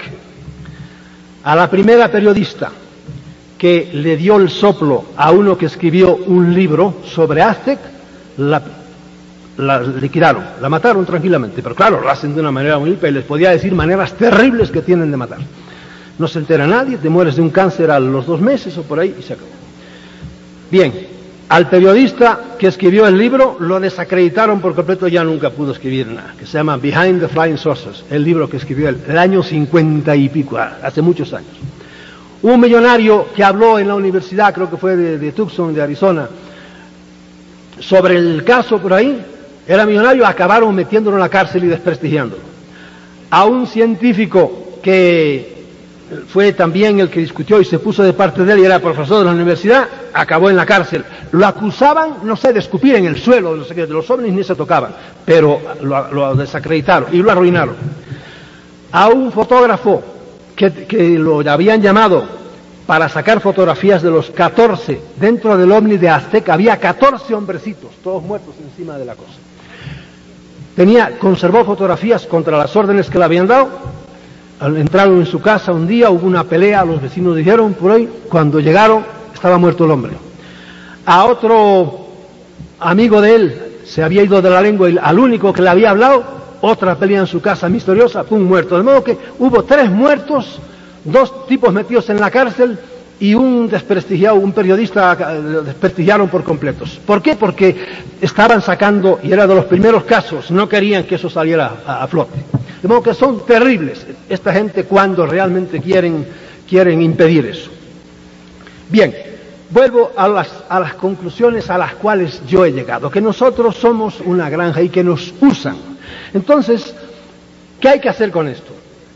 a la primera periodista que le dio el soplo a uno que escribió un libro sobre Aztec, la, la liquidaron, la mataron tranquilamente, pero claro, lo hacen de una manera muy limpia y les podía decir maneras terribles que tienen de matar. No se entera nadie, te mueres de un cáncer a los dos meses o por ahí y se acabó. Bien, al periodista que escribió el libro lo desacreditaron por completo, ya nunca pudo escribir nada, que se llama Behind the Flying Saucers, el libro que escribió él, el año cincuenta y pico, hace muchos años. Un millonario que habló en la universidad, creo que fue de, de Tucson, de Arizona, sobre el caso por ahí, era millonario, acabaron metiéndolo en la cárcel y desprestigiándolo. A un científico que fue también el que discutió y se puso de parte de él y era profesor de la universidad, acabó en la cárcel. Lo acusaban, no sé, de escupir en el suelo, no sé qué, de los ovnis ni se tocaban, pero lo, lo desacreditaron y lo arruinaron. A un fotógrafo que, que lo habían llamado para sacar fotografías de los catorce, dentro del ovni de Aztec había catorce hombrecitos, todos muertos encima de la cosa. Tenía, conservó fotografías contra las órdenes que le habían dado. Entraron en su casa un día, hubo una pelea, los vecinos dijeron por ahí, cuando llegaron estaba muerto el hombre. A otro amigo de él se había ido de la lengua y al único que le había hablado, otra pelea en su casa misteriosa, fue un muerto. De modo que hubo tres muertos, dos tipos metidos en la cárcel y un desprestigiado, un periodista desprestigiaron por completos. ¿Por qué? Porque estaban sacando, y era de los primeros casos, no querían que eso saliera a, a flote. De modo que son terribles esta gente cuando realmente quieren, quieren impedir eso. Bien, vuelvo a las, a las conclusiones a las cuales yo he llegado, que nosotros somos una granja y que nos usan. Entonces, ¿qué hay que hacer con esto?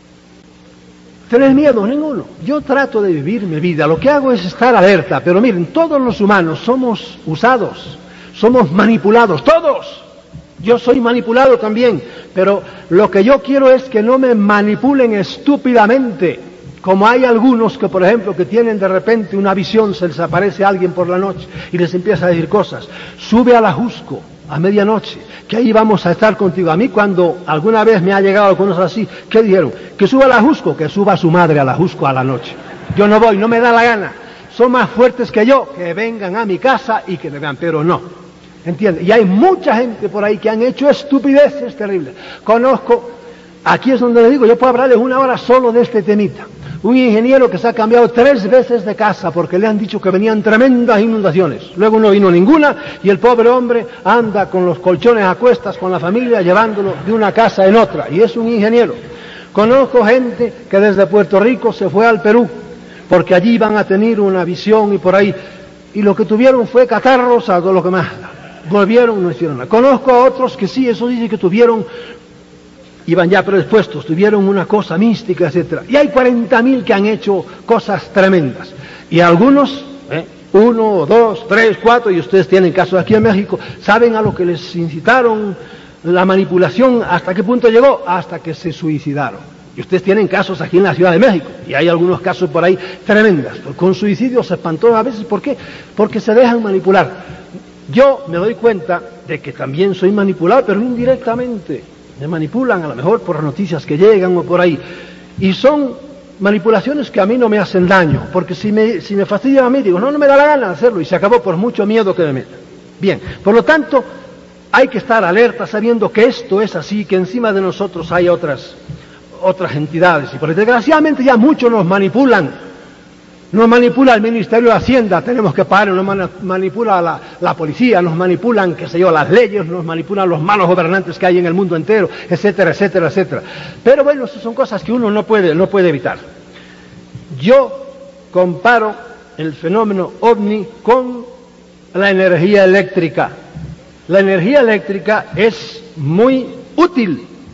¿Tener miedo? Ninguno. Yo trato de vivir mi vida, lo que hago es estar alerta, pero miren, todos los humanos somos usados, somos manipulados, todos. Yo soy manipulado también, pero lo que yo quiero es que no me manipulen estúpidamente, como hay algunos que, por ejemplo, que tienen de repente una visión, se les aparece alguien por la noche y les empieza a decir cosas. Sube a la Jusco a medianoche, que ahí vamos a estar contigo. A mí cuando alguna vez me ha llegado algunos así, ¿qué dijeron? Que suba a la Jusco, que suba a su madre a la Jusco a la noche. Yo no voy, no me da la gana. Son más fuertes que yo, que vengan a mi casa y que me vean, pero no. ¿Entiendes? Y hay mucha gente por ahí que han hecho estupideces terribles. Conozco, aquí es donde le digo, yo puedo hablarles una hora solo de este temita. Un ingeniero que se ha cambiado tres veces de casa porque le han dicho que venían tremendas inundaciones. Luego no vino ninguna y el pobre hombre anda con los colchones a cuestas con la familia llevándolo de una casa en otra. Y es un ingeniero. Conozco gente que desde Puerto Rico se fue al Perú porque allí iban a tener una visión y por ahí. Y lo que tuvieron fue catarros a todo lo que más. Volvieron, no hicieron nada. Conozco a otros que sí, eso dice que tuvieron, iban ya predispuestos, tuvieron una cosa mística, etcétera. Y hay cuarenta mil que han hecho cosas tremendas. Y algunos, ¿eh? uno, dos, tres, cuatro, y ustedes tienen casos aquí en México, saben a lo que les incitaron la manipulación, hasta qué punto llegó, hasta que se suicidaron. Y ustedes tienen casos aquí en la Ciudad de México, y hay algunos casos por ahí tremendas, con suicidios espantosos a veces. ¿Por qué? Porque se dejan manipular. Yo me doy cuenta de que también soy manipulado, pero indirectamente. Me manipulan a lo mejor por noticias que llegan o por ahí. Y son manipulaciones que a mí no me hacen daño, porque si me, si me fastidian a mí, digo, no, no me da la gana de hacerlo, y se acabó por mucho miedo que me metan. Bien, por lo tanto, hay que estar alerta sabiendo que esto es así, que encima de nosotros hay otras, otras entidades, y porque desgraciadamente ya muchos nos manipulan. Nos manipula el Ministerio de Hacienda, tenemos que pagar, nos manipula la, la policía, nos manipulan, qué sé yo, las leyes, nos manipulan los malos gobernantes que hay en el mundo entero, etcétera, etcétera, etcétera. Pero bueno, esas son cosas que uno no puede, no puede evitar. Yo comparo el fenómeno ovni con la energía eléctrica. La energía eléctrica es muy útil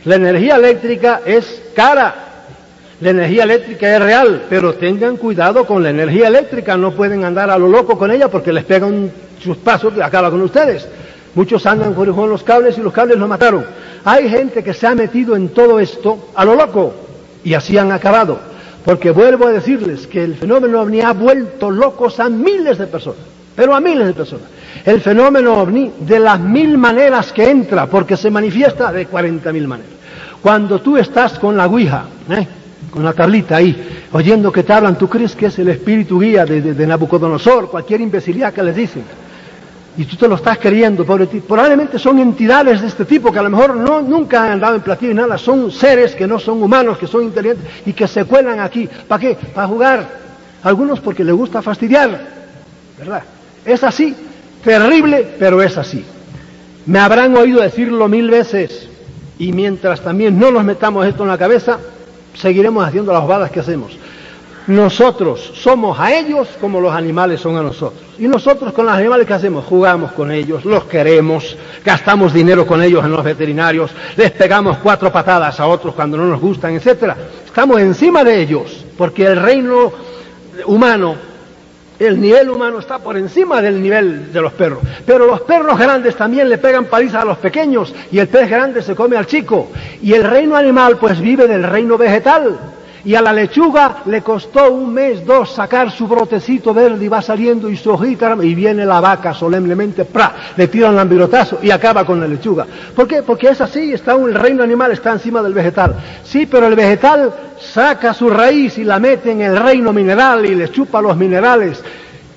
La energía eléctrica es cara, la energía eléctrica es real, pero tengan cuidado con la energía eléctrica, no pueden andar a lo loco con ella porque les pega un chuspazo que acaba con ustedes. Muchos andan con los cables y los cables los mataron. Hay gente que se ha metido en todo esto a lo loco y así han acabado, porque vuelvo a decirles que el fenómeno ovni ha vuelto locos a miles de personas, pero a miles de personas. El fenómeno ovni, de las mil maneras que entra, porque se manifiesta de cuarenta mil maneras. Cuando tú estás con la ouija, ¿eh? con la tablita ahí, oyendo que te hablan, tú crees que es el espíritu guía de, de, de Nabucodonosor, cualquier imbecilidad que les dicen, y tú te lo estás creyendo, pobre ti. Probablemente son entidades de este tipo que a lo mejor no, nunca han andado en platillo y nada, son seres que no son humanos, que son inteligentes y que se cuelan aquí. ¿Para qué? Para jugar. Algunos porque les gusta fastidiar, ¿verdad? Es así, terrible, pero es así. Me habrán oído decirlo mil veces, y mientras también no nos metamos esto en la cabeza, seguiremos haciendo las bobadas que hacemos. Nosotros somos a ellos como los animales son a nosotros. Y nosotros con los animales, ¿qué hacemos? Jugamos con ellos, los queremos, gastamos dinero con ellos en los veterinarios, les pegamos cuatro patadas a otros cuando no nos gustan, etcétera. Estamos encima de ellos, porque el reino humano, el nivel humano está por encima del nivel de los perros. Pero los perros grandes también le pegan palizas a los pequeños, y el pez grande se come al chico. Y el reino animal pues vive del reino vegetal. Y a la lechuga le costó un mes, dos, sacar su brotecito verde y va saliendo y su hojita, y viene la vaca solemnemente, ¡pra!, le tira un lambirotazo y acaba con la lechuga. ¿Por qué? Porque es así, está un, el reino animal está encima del vegetal. Sí, pero el vegetal saca su raíz y la mete en el reino mineral y le chupa los minerales.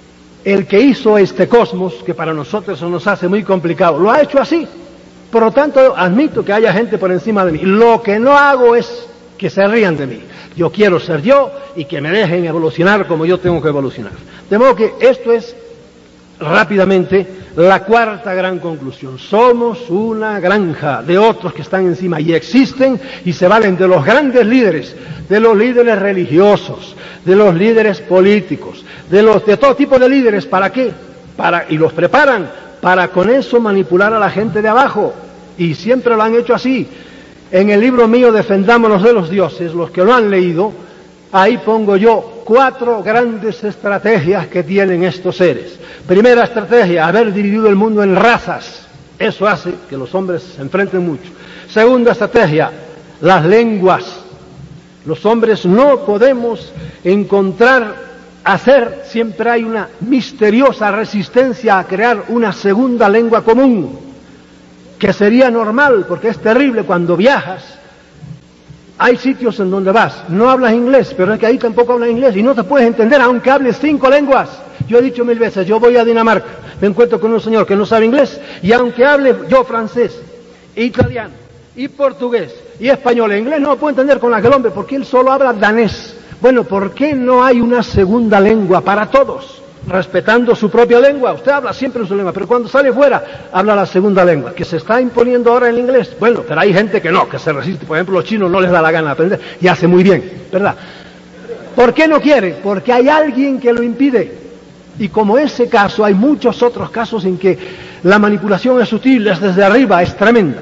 El que hizo este cosmos, que para nosotros eso nos hace muy complicado, lo ha hecho así. Por lo tanto, admito que haya gente por encima de mí. Lo que no hago es que se rían de mí. Yo quiero ser yo y que me dejen evolucionar como yo tengo que evolucionar. De modo que esto es, rápidamente, la cuarta gran conclusión. Somos una granja de otros que están encima y existen y se valen de los grandes líderes, de los líderes religiosos, de los líderes políticos, de los de todo tipo de líderes. ¿Para qué? Para, y los preparan para con eso manipular a la gente de abajo. Y siempre lo han hecho así. En el libro mío, Defendámonos de los Dioses, los que lo han leído, ahí pongo yo cuatro grandes estrategias que tienen estos seres. Primera estrategia, haber dividido el mundo en razas. Eso hace que los hombres se enfrenten mucho. Segunda estrategia, las lenguas. Los hombres no podemos encontrar, hacer, siempre hay una misteriosa resistencia a crear una segunda lengua común, que sería normal, porque es terrible cuando viajas. Hay sitios en donde vas, no hablas inglés, pero es que ahí tampoco hablas inglés y no te puedes entender aunque hables cinco lenguas. Yo he dicho mil veces, yo voy a Dinamarca, me encuentro con un señor que no sabe inglés, y aunque hable yo francés, italiano, y portugués, y español, e inglés no lo puedo entender con aquel hombre, porque él solo habla danés. Bueno, ¿por qué no hay una segunda lengua para todos? Respetando su propia lengua. Usted habla siempre en su lengua, pero cuando sale fuera habla la segunda lengua, que se está imponiendo ahora el inglés. Bueno, pero hay gente que no, que se resiste. Por ejemplo, los chinos no les da la gana de aprender y hace muy bien, ¿verdad? ¿Por qué no quiere? Porque hay alguien que lo impide. Y como ese caso, hay muchos otros casos en que la manipulación es sutil, es desde arriba, es tremenda.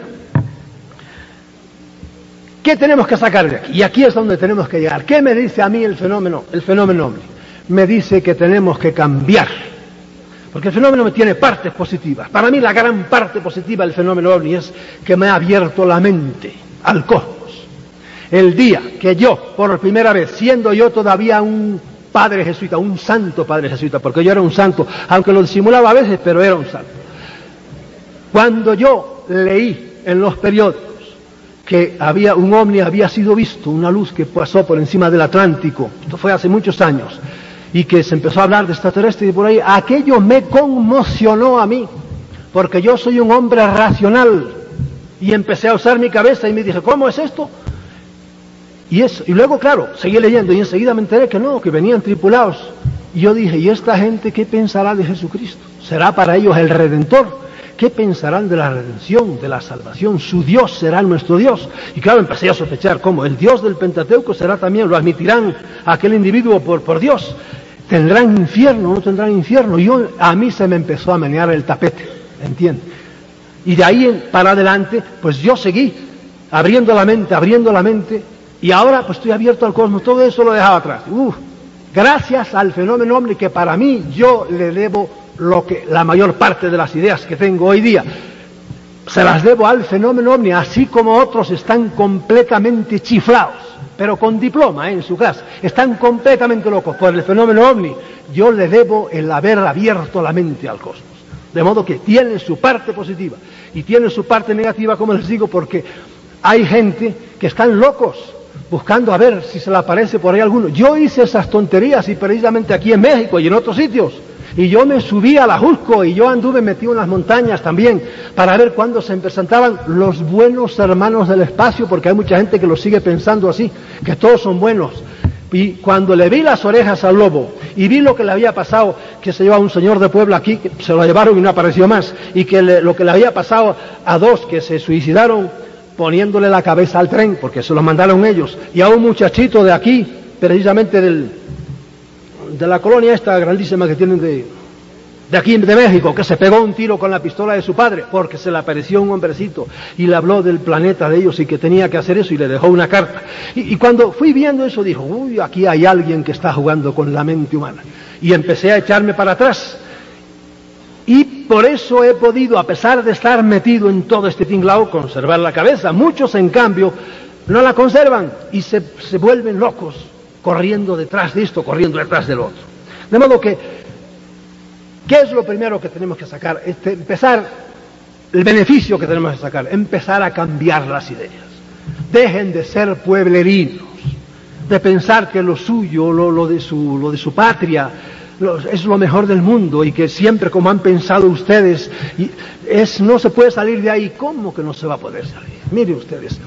¿Qué tenemos que sacar de aquí? Y aquí es donde tenemos que llegar. ¿Qué me dice a mí el fenómeno, el fenómeno ovni? Me dice que tenemos que cambiar, porque el fenómeno me tiene partes positivas. Para mí la gran parte positiva del fenómeno ovni es que me ha abierto la mente al cosmos. El día que yo, por primera vez, siendo yo todavía un padre jesuita, un santo padre jesuita, porque yo era un santo, aunque lo disimulaba a veces, pero era un santo. Cuando yo leí en los periódicos que había un ovni, había sido visto, una luz que pasó por encima del Atlántico, esto fue hace muchos años, y que se empezó a hablar de extraterrestres y por ahí, aquello me conmocionó a mí, porque yo soy un hombre racional, y empecé a usar mi cabeza y me dije, ¿cómo es esto? Y eso, y luego, claro, seguí leyendo y enseguida me enteré que no, que venían tripulados, y yo dije, ¿y esta gente qué pensará de Jesucristo? ¿Será para ellos el Redentor? ¿Qué pensarán de la redención, de la salvación? Su Dios será nuestro Dios. Y claro, empecé a sospechar, ¿cómo? El Dios del Pentateuco será también, lo admitirán a aquel individuo por, por Dios. ¿Tendrán infierno o no tendrán infierno? Y yo, a mí se me empezó a menear el tapete, ¿entiendes? Y de ahí en, para adelante, pues yo seguí abriendo la mente, abriendo la mente, y ahora pues estoy abierto al cosmos, todo eso lo he dejado atrás. Uf, gracias al fenómeno ovni, que para mí yo le debo lo que la mayor parte de las ideas que tengo hoy día, se las debo al fenómeno ovni, así como otros están completamente chiflados, pero con diploma, ¿eh? En su clase, están completamente locos por el fenómeno ovni. Yo le debo el haber abierto la mente al cosmos. De modo que tiene su parte positiva y tiene su parte negativa, como les digo, porque hay gente que están locos buscando a ver si se le aparece por ahí alguno. Yo hice esas tonterías y precisamente aquí en México y en otros sitios. Y yo me subí a la Jusco y yo anduve metido en las montañas también para ver cuándo se presentaban los buenos hermanos del espacio, porque hay mucha gente que lo sigue pensando así, que todos son buenos. Y cuando le vi las orejas al lobo y vi lo que le había pasado, que se llevaba un señor de Puebla aquí, que se lo llevaron y no apareció más, y que le, lo que le había pasado a dos que se suicidaron poniéndole la cabeza al tren, porque se los mandaron ellos, y a un muchachito de aquí, precisamente del, de la colonia esta grandísima que tienen de, de aquí de México, que se pegó un tiro con la pistola de su padre, porque se le apareció un hombrecito y le habló del planeta de ellos y que tenía que hacer eso y le dejó una carta. Y, y cuando fui viendo eso dijo, uy, aquí hay alguien que está jugando con la mente humana. Y empecé a echarme para atrás. Y por eso he podido, a pesar de estar metido en todo este tinglao, conservar la cabeza. Muchos, en cambio, no la conservan y se, se vuelven locos, corriendo detrás de esto, corriendo detrás del otro. De modo que, ¿qué es lo primero que tenemos que sacar? Este, empezar, el beneficio que tenemos que sacar, empezar a cambiar las ideas. Dejen de ser pueblerinos, de pensar que lo suyo, lo, lo, de, su, lo de su patria, es lo mejor del mundo y que siempre como han pensado ustedes, y es, no se puede salir de ahí. ¿Cómo que no se va a poder salir? Miren ustedes,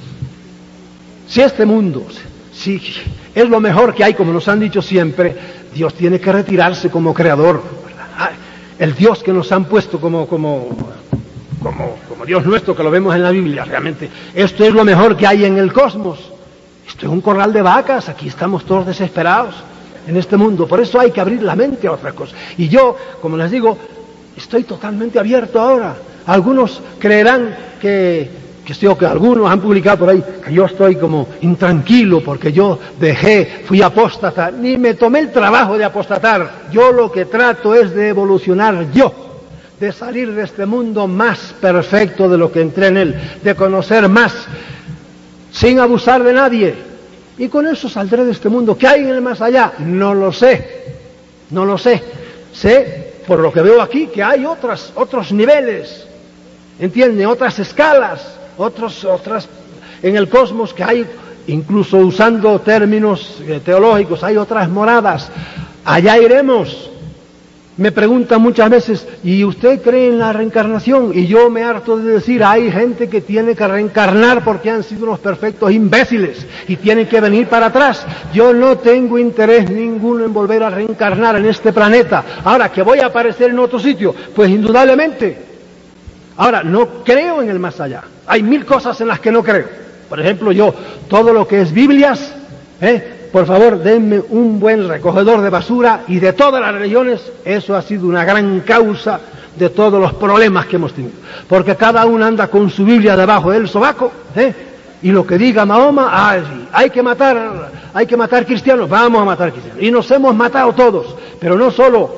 si este mundo, si es lo mejor que hay, como nos han dicho siempre, Dios tiene que retirarse como creador, ¿verdad? El Dios que nos han puesto como, como, como, como Dios nuestro, que lo vemos en la Biblia, realmente, esto es lo mejor que hay en el cosmos. Esto es un corral de vacas, aquí estamos todos desesperados en este mundo, por eso hay que abrir la mente a otras cosas. Y yo, como les digo, estoy totalmente abierto ahora. Algunos creerán que, que estoy, o que algunos han publicado por ahí, que yo estoy como intranquilo porque yo dejé, fui apóstata, ni me tomé el trabajo de apostatar. Yo lo que trato es de evolucionar yo, de salir de este mundo más perfecto de lo que entré en él, de conocer más, sin abusar de nadie. Y con eso saldré de este mundo. ¿Qué hay en el más allá? No lo sé, no lo sé. Sé, por lo que veo aquí, que hay otras, otros niveles, ¿entiende? Otras escalas, otros, otras, en el cosmos que hay, incluso usando términos teológicos, hay otras moradas. Allá iremos. Me preguntan muchas veces, ¿y usted cree en la reencarnación? Y yo me harto de decir, hay gente que tiene que reencarnar porque han sido unos perfectos imbéciles y tienen que venir para atrás. Yo no tengo interés ninguno en volver a reencarnar en este planeta. Ahora, ¿que voy a aparecer en otro sitio? Pues indudablemente. Ahora, no creo en el más allá. Hay mil cosas en las que no creo. Por ejemplo, yo, todo lo que es Biblias, ¿eh? Por favor, denme un buen recogedor de basura, y de todas las religiones, eso ha sido una gran causa de todos los problemas que hemos tenido. Porque cada uno anda con su Biblia debajo del sobaco, ¿eh? Y lo que diga Mahoma, ah, sí, hay que matar, hay que matar cristianos, vamos a matar cristianos. Y nos hemos matado todos, pero no solo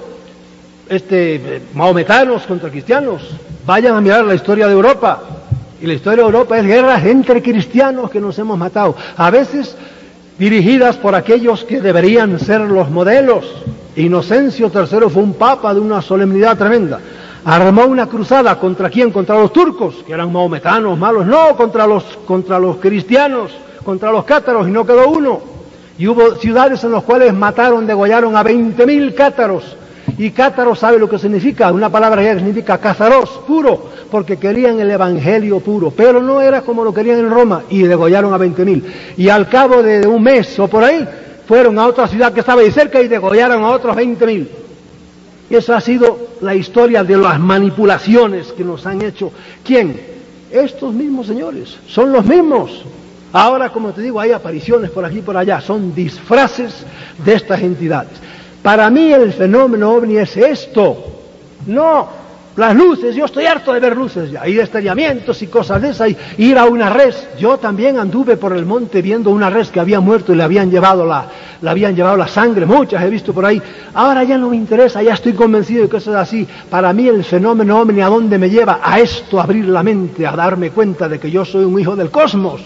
este, mahometanos contra cristianos. Vayan a mirar la historia de Europa, y la historia de Europa es guerras entre cristianos que nos hemos matado. A veces dirigidas por aquellos que deberían ser los modelos. Inocencio tercero fue un papa de una solemnidad tremenda. Armó una cruzada, ¿contra quién? Contra los turcos, que eran mahometanos malos. No, contra los, contra los cristianos, contra los cátaros, y no quedó uno. Y hubo ciudades en las cuales mataron, degollaron a veinte mil cátaros. Y cátaro, ¿sabe lo que significa? Una palabra que significa cazaros, puro, porque querían el evangelio puro, pero no era como lo querían en Roma, y degollaron a veinte mil. Y al cabo de un mes o por ahí, fueron a otra ciudad que estaba ahí cerca y degollaron a otros veinte mil. Y esa ha sido la historia de las manipulaciones que nos han hecho. ¿Quién? Estos mismos señores, son los mismos. Ahora, como te digo, hay apariciones por aquí y por allá, son disfraces de estas entidades. Para mí el fenómeno ovni es esto, no las luces, yo estoy harto de ver luces ya, y destellamientos y cosas de esas, y ir a una res. Yo también anduve por el monte viendo una res que había muerto y le habían llevado la, le habían llevado la sangre, muchas he visto por ahí. Ahora ya no me interesa, ya estoy convencido de que eso es así. Para mí el fenómeno ovni, ¿a dónde me lleva? A esto, a abrir la mente, a darme cuenta de que yo soy un hijo del cosmos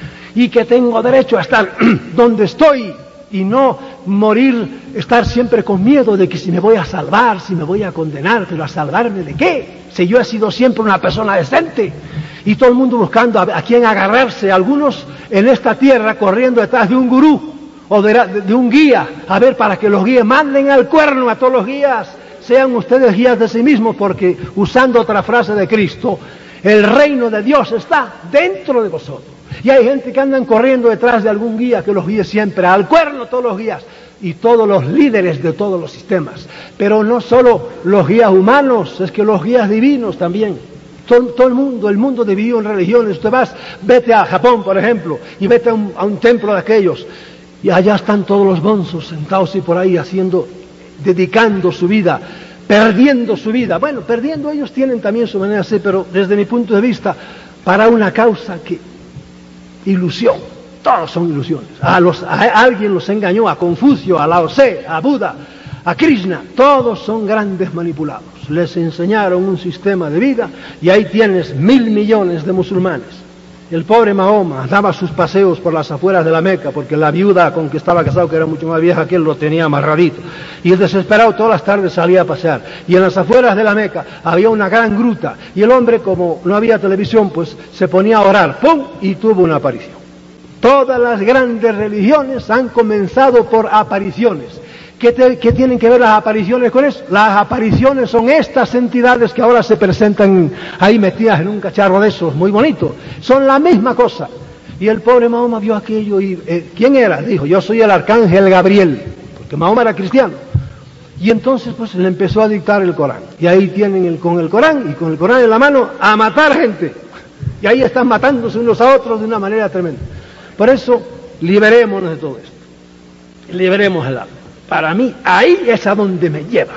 y que tengo derecho a estar donde estoy y no morir, estar siempre con miedo de que si me voy a salvar, si me voy a condenar, pero ¿a salvarme de qué? Si yo he sido siempre una persona decente y todo el mundo buscando a, a quién agarrarse, algunos en esta tierra corriendo detrás de un gurú o de, de, de un guía, a ver, para que los guíes manden al cuerno a todos los guías, sean ustedes guías de sí mismos, porque usando otra frase de Cristo, el reino de Dios está dentro de vosotros. Y hay gente que andan corriendo detrás de algún guía que los guíe siempre, al cuerno todos los guías, y todos los líderes de todos los sistemas. Pero no solo los guías humanos, es que los guías divinos también. Todo, todo el mundo, el mundo dividido en religiones. Usted vas, vete a Japón, por ejemplo, y vete a un, a un templo de aquellos, y allá están todos los bonzos sentados y por ahí haciendo, dedicando su vida, perdiendo su vida. Bueno, perdiendo, ellos tienen también su manera de ser, pero desde mi punto de vista, para una causa que... ilusión, todos son ilusiones. A, los, a alguien los engañó, a Confucio, a Lao Tse, a Buda, a Krishna, todos son grandes manipulados. Les enseñaron un sistema de vida y ahí tienes mil millones de musulmanes. El pobre Mahoma daba sus paseos por las afueras de la Meca porque la viuda con que estaba casado, que era mucho más vieja que él, lo tenía amarradito. Y el desesperado todas las tardes salía a pasear. Y en las afueras de la Meca había una gran gruta. Y el hombre, como no había televisión, pues se ponía a orar. ¡Pum! Y tuvo una aparición. Todas las grandes religiones han comenzado por apariciones. ¿Qué, te, ¿Qué tienen que ver las apariciones con eso? Las apariciones son estas entidades que ahora se presentan ahí metidas en un cacharro de esos, muy bonito. Son la misma cosa. Y el pobre Mahoma vio aquello y... Eh, ¿quién era? Dijo, yo soy el arcángel Gabriel, porque Mahoma era cristiano. Y entonces pues le empezó a dictar el Corán. Y ahí tienen el, con el Corán, y con el Corán en la mano, a matar gente. Y ahí están matándose unos a otros de una manera tremenda. Por eso, liberémonos de todo esto. Liberemos el alma. Para mí, ahí es a donde me lleva,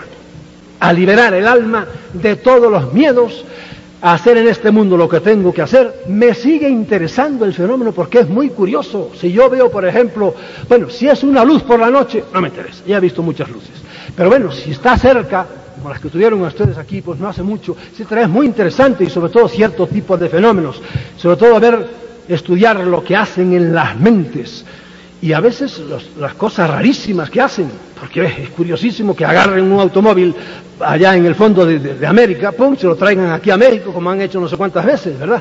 a liberar el alma de todos los miedos, a hacer en este mundo lo que tengo que hacer. Me sigue interesando el fenómeno porque es muy curioso. Si yo veo, por ejemplo, bueno, si es una luz por la noche, no me interesa, ya he visto muchas luces. Pero bueno, si está cerca, como las que tuvieron ustedes aquí, pues no hace mucho, sí, es muy interesante y sobre todo cierto tipo de fenómenos, sobre todo ver, estudiar lo que hacen en las mentes. Y a veces los, las cosas rarísimas que hacen, porque es curiosísimo que agarren un automóvil allá en el fondo de, de, de América, pum, se lo traigan aquí a México, como han hecho no sé cuántas veces, ¿verdad?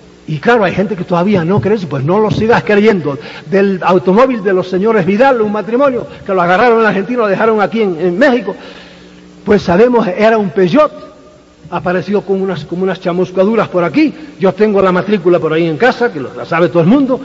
Y claro, hay gente que todavía no cree eso, pues no lo sigas creyendo. Del automóvil de los señores Vidal, un matrimonio, que lo agarraron en Argentina, lo dejaron aquí en, en México, pues sabemos, era un Peugeot, apareció con unas, como unas chamuscaduras por aquí. Yo tengo la matrícula por ahí en casa, que lo, la sabe todo el mundo.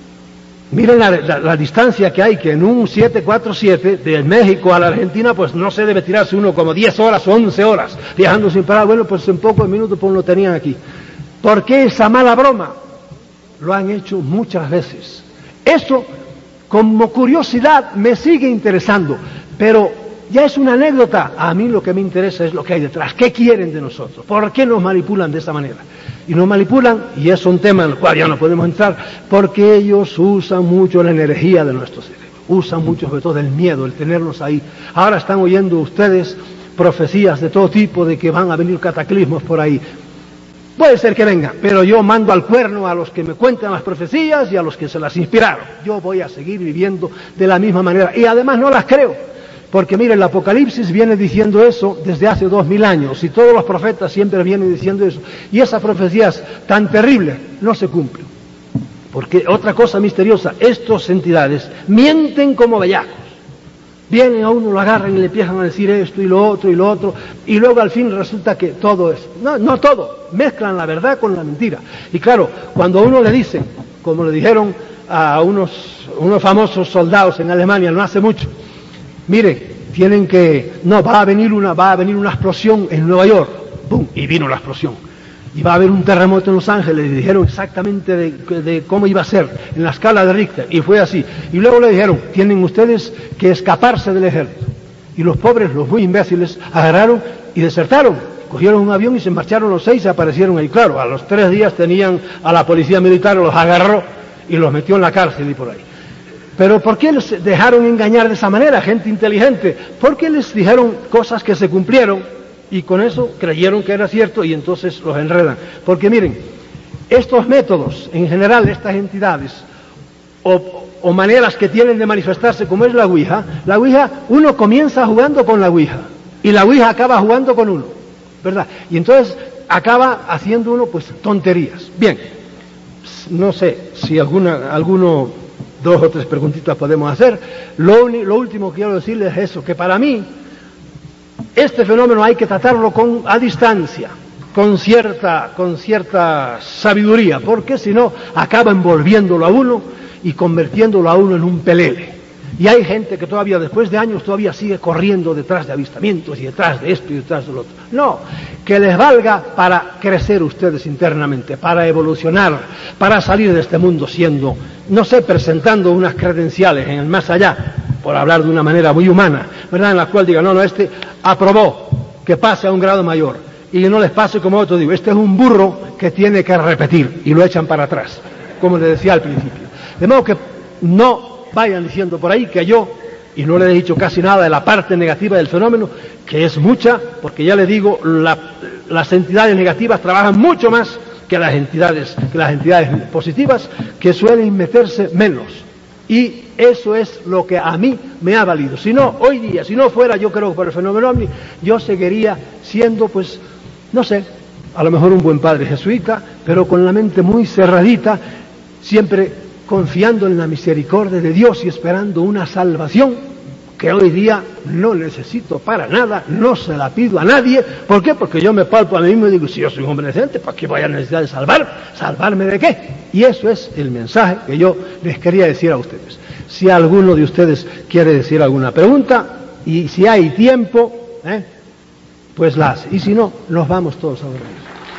Miren la, la, la distancia que hay, que en un siete cuatro siete de México a la Argentina, pues no se debe tirarse uno como diez horas o once horas viajando sin parar. Bueno, pues en pocos minutos pues lo tenían aquí. ¿Por qué esa mala broma? Lo han hecho muchas veces. Eso, como curiosidad, me sigue interesando, pero ya es una anécdota. A mí lo que me interesa es lo que hay detrás. ¿Qué quieren de nosotros? ¿Por qué nos manipulan de esa manera? Y nos manipulan, y es un tema en el cual ya no podemos entrar, porque ellos usan mucho la energía de nuestro cerebro, usan mucho sobre todo el miedo, el tenernos ahí. Ahora están oyendo ustedes profecías de todo tipo de que van a venir cataclismos por ahí. Puede ser que vengan, pero yo mando al cuerno a los que me cuentan las profecías y a los que se las inspiraron. Yo voy a seguir viviendo de la misma manera, y además no las creo. Porque mire, el Apocalipsis viene diciendo eso desde hace dos mil años, y todos los profetas siempre vienen diciendo eso, y esas profecías tan terribles no se cumplen. Porque otra cosa misteriosa, estas entidades mienten como bellacos. Vienen a uno, lo agarran y le empiezan a decir esto y lo otro y lo otro, y luego al fin resulta que todo es, no, no todo, mezclan la verdad con la mentira. Y claro, cuando a uno le dicen, como le dijeron a unos, unos famosos soldados en Alemania no hace mucho, mire, tienen que, no, va a venir una, va a venir una explosión en Nueva York, ¡pum! Y vino la explosión. Y va a haber un terremoto en Los Ángeles, y dijeron exactamente de, de cómo iba a ser, en la escala de Richter, y fue así. Y luego le dijeron, tienen ustedes que escaparse del ejército. Y los pobres, los muy imbéciles, agarraron y desertaron. cogieron un avión y se marcharon los seis y aparecieron ahí. Claro, a los tres días tenían a la policía militar, los agarró y los metió en la cárcel y por ahí. Pero ¿por qué les dejaron engañar de esa manera, gente inteligente? Porque les dijeron cosas que se cumplieron y con eso creyeron que era cierto y entonces los enredan. Porque miren, estos métodos, en general, estas entidades o, o maneras que tienen de manifestarse, como es la Ouija, la Ouija, uno comienza jugando con la Ouija y la Ouija acaba jugando con uno, ¿verdad? Y entonces acaba haciendo uno, pues, tonterías. Bien, no sé si alguna, alguno, dos o tres preguntitas podemos hacer. Lo, lo último que quiero decirles es eso, que para mí este fenómeno hay que tratarlo con, a distancia, con cierta, con cierta sabiduría, porque si no acaba envolviéndolo a uno y convirtiéndolo a uno en un pelele. Y hay gente que todavía, después de años, todavía sigue corriendo detrás de avistamientos y detrás de esto y detrás de lo otro. No, que les valga para crecer ustedes internamente, para evolucionar, para salir de este mundo siendo, no sé, presentando unas credenciales en el más allá, por hablar de una manera muy humana, ¿verdad? En la cual diga, no, no, este aprobó que pase a un grado mayor, y no les pase como otro, digo, este es un burro que tiene que repetir, y lo echan para atrás, como les decía al principio. De modo que no vayan diciendo por ahí que yo, y no les he dicho casi nada de la parte negativa del fenómeno, que es mucha, porque ya les digo, la, las entidades negativas trabajan mucho más que las entidades, que las entidades positivas, que suelen meterse menos. Y eso es lo que a mí me ha valido. Si no, hoy día, si no fuera yo creo por el fenómeno ovni, yo seguiría siendo, pues, no sé, a lo mejor un buen padre jesuita, pero con la mente muy cerradita, siempre confiando en la misericordia de Dios y esperando una salvación que hoy día no necesito para nada, no se la pido a nadie. ¿Por qué? Porque yo me palpo a mí mismo y digo, si yo soy un hombre decente, ¿para qué voy a necesitar de salvar? ¿Salvarme de qué? Y eso es el mensaje que yo les quería decir a ustedes. Si alguno de ustedes quiere decir alguna pregunta, y si hay tiempo, ¿eh? pues la hace. Y si no, nos vamos todos a dormir.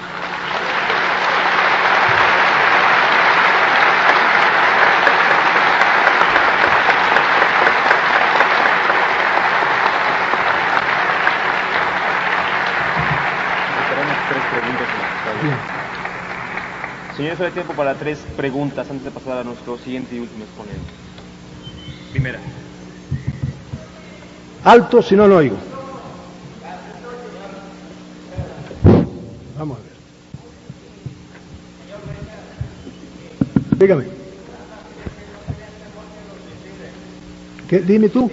Señores, hay tiempo para tres preguntas antes de pasar a nuestro siguiente y último exponente. Primera. Alto, si no, no oigo. Vamos a ver. Dígame. ¿Qué? Dime tú.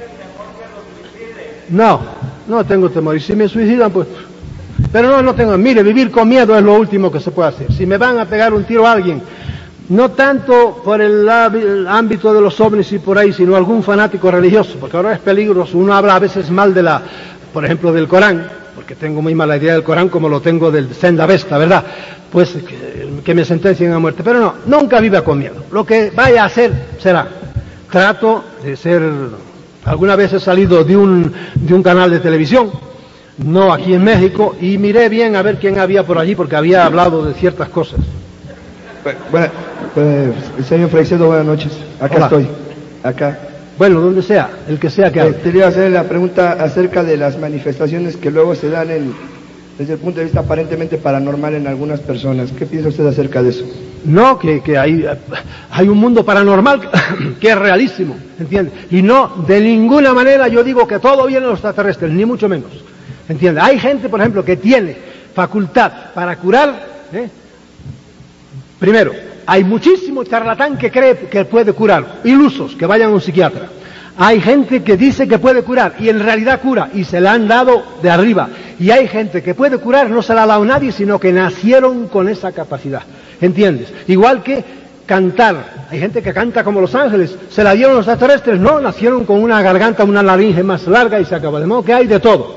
No, no tengo temor. Y si me suicidan, pues... Pero no, no tengo, mire, vivir con miedo es lo último que se puede hacer. Si me van a pegar un tiro a alguien, no tanto por el, el ámbito de los ovnis y por ahí, sino algún fanático religioso, porque ahora es peligroso. Uno habla a veces mal de la, por ejemplo, del Corán, porque tengo muy mala idea del Corán como lo tengo del Senda Vesta, ¿verdad? Pues que, que me sentencien a muerte. Pero no, nunca viva con miedo. Lo que vaya a hacer será. Trato de ser, alguna vez he salido de un, de un canal de televisión, no aquí en México, y miré bien a ver quién había por allí, porque había hablado de ciertas cosas. Bueno, pues, señor Freixedo, buenas noches. Acá Hola. estoy, acá. Bueno, donde sea, el que sea que hable. Eh, quería hacer la pregunta acerca de las manifestaciones que luego se dan en, desde el punto de vista aparentemente paranormal en algunas personas. ¿Qué piensa usted acerca de eso? No, que, que hay, hay un mundo paranormal que es realísimo, ¿entiende? Y no, de ninguna manera yo digo que todo viene de los extraterrestres, ni mucho menos. ¿Entiende? Hay gente, por ejemplo, que tiene facultad para curar. ¿eh? Primero, hay muchísimo charlatán que cree que puede curar, ilusos, que vayan a un psiquiatra. Hay gente que dice que puede curar y en realidad cura y se la han dado de arriba. Y hay gente que puede curar, no se la ha dado nadie, sino que nacieron con esa capacidad. ¿Entiendes? Igual que cantar. Hay gente que canta como los ángeles. ¿Se la dieron los extraterrestres? No, nacieron con una garganta, una laringe más larga y se acabó. De modo que hay de todo.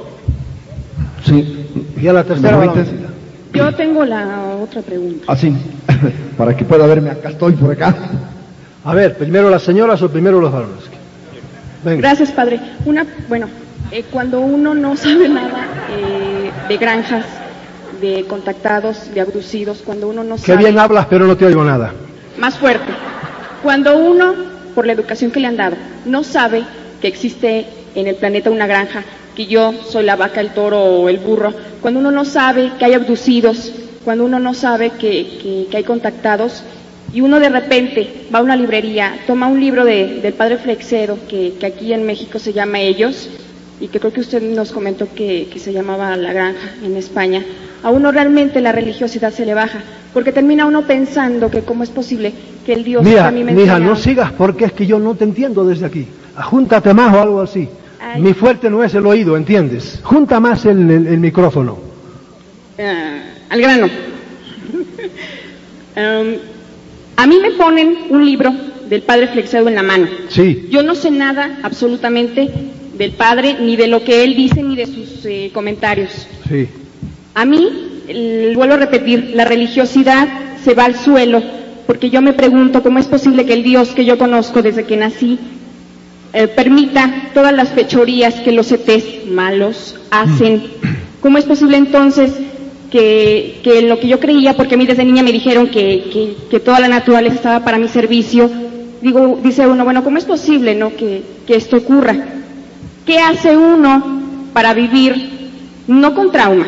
Sí, y a la tercera. Yo tengo la otra pregunta. Ah, sí, para que pueda verme, acá estoy por acá. A ver, primero las señoras o primero los varones. Venga. Gracias, padre. Una, bueno, eh, cuando uno no sabe nada eh, de granjas, de contactados, de abducidos, cuando uno no sabe... Qué bien hablas, pero no te oigo nada. Más fuerte. Cuando uno, por la educación que le han dado, no sabe que existe en el planeta una granja, que yo soy la vaca, el toro o el burro, cuando uno no sabe que hay abducidos, cuando uno no sabe que, que, que hay contactados, y uno de repente va a una librería, toma un libro de, del padre Flexedo, que, que aquí en México se llama Ellos, y que creo que usted nos comentó que, que se llamaba La Granja en España, a uno realmente la religiosidad se le baja, porque termina uno pensando que cómo es posible que el Dios mira, que a mí me mija, enseñaron... no sigas porque es que yo no te entiendo desde aquí. Júntate más o algo así. Ay. Mi fuerte no es el oído, ¿entiendes? Junta más el, el, el micrófono. Uh, al grano. um, a mí me ponen un libro del padre Flexedo en la mano. Sí. Yo no sé nada absolutamente del padre, ni de lo que él dice, ni de sus eh, comentarios. Sí. A mí, el, vuelvo a repetir, la religiosidad se va al suelo, porque yo me pregunto cómo es posible que el Dios que yo conozco desde que nací eh, permita todas las fechorías que los E Tes malos hacen. ¿Cómo es posible entonces que, que lo que yo creía, porque a mí desde niña me dijeron que, que, que toda la naturaleza estaba para mi servicio, digo, dice uno, bueno, ¿cómo es posible, no, que, que esto ocurra? ¿Qué hace uno para vivir no con trauma,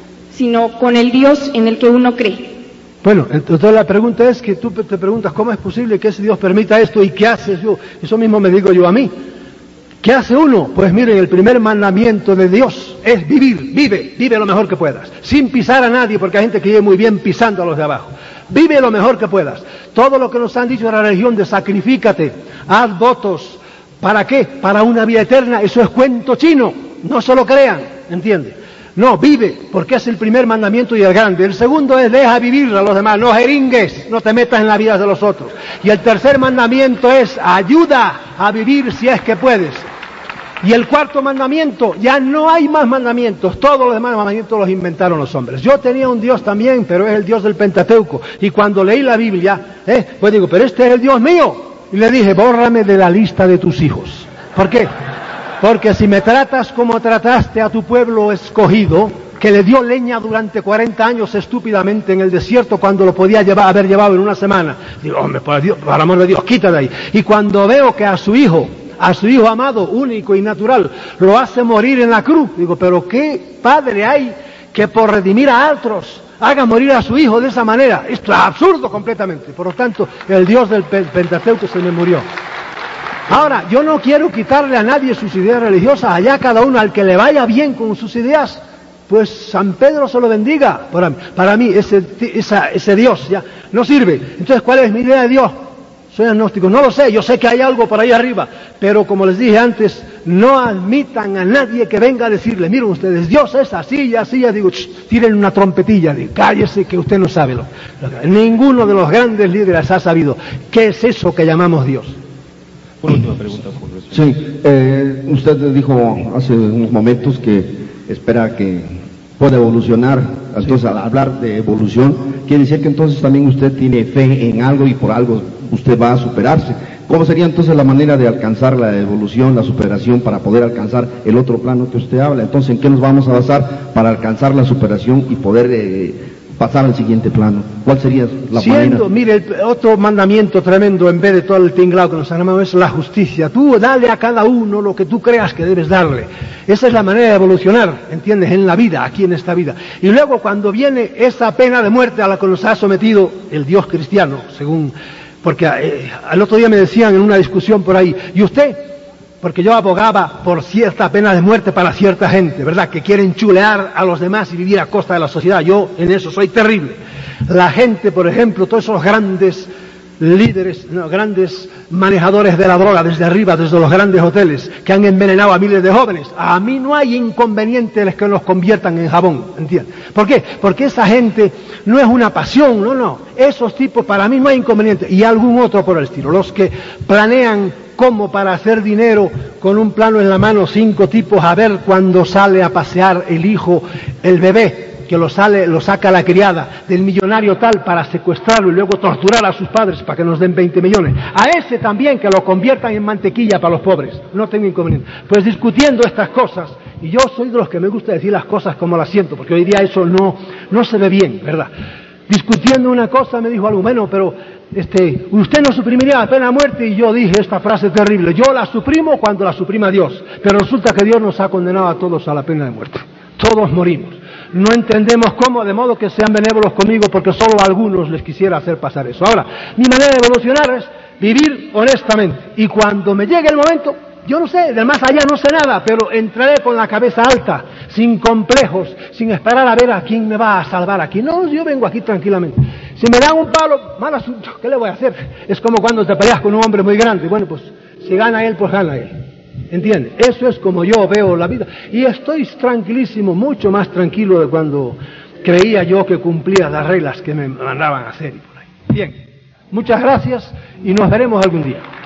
sino con el Dios en el que uno cree? Bueno, entonces la pregunta es que tú te preguntas cómo es posible que ese Dios permita esto y qué haces yo. Eso mismo me digo yo a mí. ¿Qué hace uno? Pues miren, el primer mandamiento de Dios es vivir, vive, vive lo mejor que puedas, sin pisar a nadie, porque hay gente que vive muy bien pisando a los de abajo. Vive lo mejor que puedas. Todo lo que nos han dicho de la religión de sacrifícate, haz votos, ¿para qué? Para una vida eterna, eso es cuento chino, no se lo crean, ¿entiendes? No, vive, porque es el primer mandamiento y el grande. El segundo es deja vivir a los demás, no jeringues, no te metas en la vida de los otros. Y el tercer mandamiento es ayuda a vivir si es que puedes. Y el cuarto mandamiento, ya no hay más mandamientos, todos los demás mandamientos los inventaron los hombres. Yo tenía un Dios también, pero es el Dios del Pentateuco. Y cuando leí la Biblia, eh, pues digo, pero este es el Dios mío. Y le dije, bórrame de la lista de tus hijos. ¿Por qué? Porque si me tratas como trataste a tu pueblo escogido, que le dio leña durante cuarenta años estúpidamente en el desierto cuando lo podía llevar, haber llevado en una semana, digo, hombre, por Dios, por amor de Dios, quita de ahí. Y cuando veo que a su hijo, a su hijo amado, único y natural, lo hace morir en la cruz, digo, pero ¿qué padre hay que por redimir a otros haga morir a su hijo de esa manera? Esto es absurdo completamente. Por lo tanto, el Dios del Pentateuco se me murió. Ahora, yo no quiero quitarle a nadie sus ideas religiosas, allá cada uno al que le vaya bien con sus ideas, pues San Pedro se lo bendiga. Para mí, para mí ese, esa, ese Dios ya no sirve. Entonces, ¿cuál es mi idea de Dios? Soy agnóstico, no lo sé, yo sé que hay algo por ahí arriba, pero como les dije antes, no admitan a nadie que venga a decirle, miren ustedes, Dios es así y así, ya digo, tiren una trompetilla, digo, cállese que usted no sabe. Lo, lo, ninguno de los grandes líderes ha sabido qué es eso que llamamos Dios. Una última pregunta. Por sí, eh, usted dijo hace unos momentos que espera que pueda evolucionar. Entonces, sí, al hablar de evolución, quiere decir que entonces también usted tiene fe en algo y por algo usted va a superarse. ¿Cómo sería entonces la manera de alcanzar la evolución, la superación, para poder alcanzar el otro plano que usted habla? Entonces, ¿en qué nos vamos a basar para alcanzar la superación y poder eh, pasar al siguiente plano? ¿Cuál sería la Siendo, manera? Mire, el otro mandamiento tremendo, en vez de todo el tinglado que nos han llamado, es la justicia. Tú dale a cada uno lo que tú creas que debes darle. Esa es la manera de evolucionar, ¿entiendes? En la vida, aquí en esta vida. Y luego cuando viene esa pena de muerte a la que nos ha sometido el Dios cristiano, según... Porque eh, al otro día me decían en una discusión por ahí, ¿y usted? Porque yo abogaba por cierta pena de muerte para cierta gente, ¿verdad? Que quieren chulear a los demás y vivir a costa de la sociedad. Yo en eso soy terrible. La gente, por ejemplo, todos esos grandes líderes, no, grandes manejadores de la droga desde arriba, desde los grandes hoteles, que han envenenado a miles de jóvenes, a mí no hay inconveniente en que los conviertan en jabón, ¿entiendes? ¿Por qué? Porque esa gente no es una pasión, no, no. Esos tipos para mí no hay inconveniente. Y algún otro por el estilo. Los que planean como para hacer dinero con un plano en la mano, cinco tipos a ver cuando sale a pasear el hijo, el bebé, que lo sale, lo saca la criada del millonario tal para secuestrarlo y luego torturar a sus padres para que nos den veinte millones. A ese también que lo conviertan en mantequilla para los pobres. No tengo inconveniente. Pues discutiendo estas cosas, y yo soy de los que me gusta decir las cosas como las siento, porque hoy día eso no, no se ve bien, ¿verdad? Discutiendo una cosa me dijo algo, bueno, pero este, usted no suprimiría la pena de muerte, y yo dije esta frase terrible: yo la suprimo cuando la suprima Dios, pero resulta que Dios nos ha condenado a todos a la pena de muerte. Todos morimos. No entendemos cómo, de modo que sean benévolos conmigo, porque solo a algunos les quisiera hacer pasar eso. Ahora, mi manera de evolucionar es vivir honestamente, y cuando me llegue el momento, yo no sé, del más allá no sé nada, pero entraré con la cabeza alta, sin complejos, sin esperar a ver a quién me va a salvar aquí. No, yo vengo aquí tranquilamente. Si me dan un palo, mal asunto, ¿qué le voy a hacer? Es como cuando te peleas con un hombre muy grande. Bueno, pues si gana él, pues gana él. ¿Entiende? Eso es como yo veo la vida. Y estoy tranquilísimo, mucho más tranquilo de cuando creía yo que cumplía las reglas que me mandaban a hacer. Y por ahí. Bien, muchas gracias y nos veremos algún día.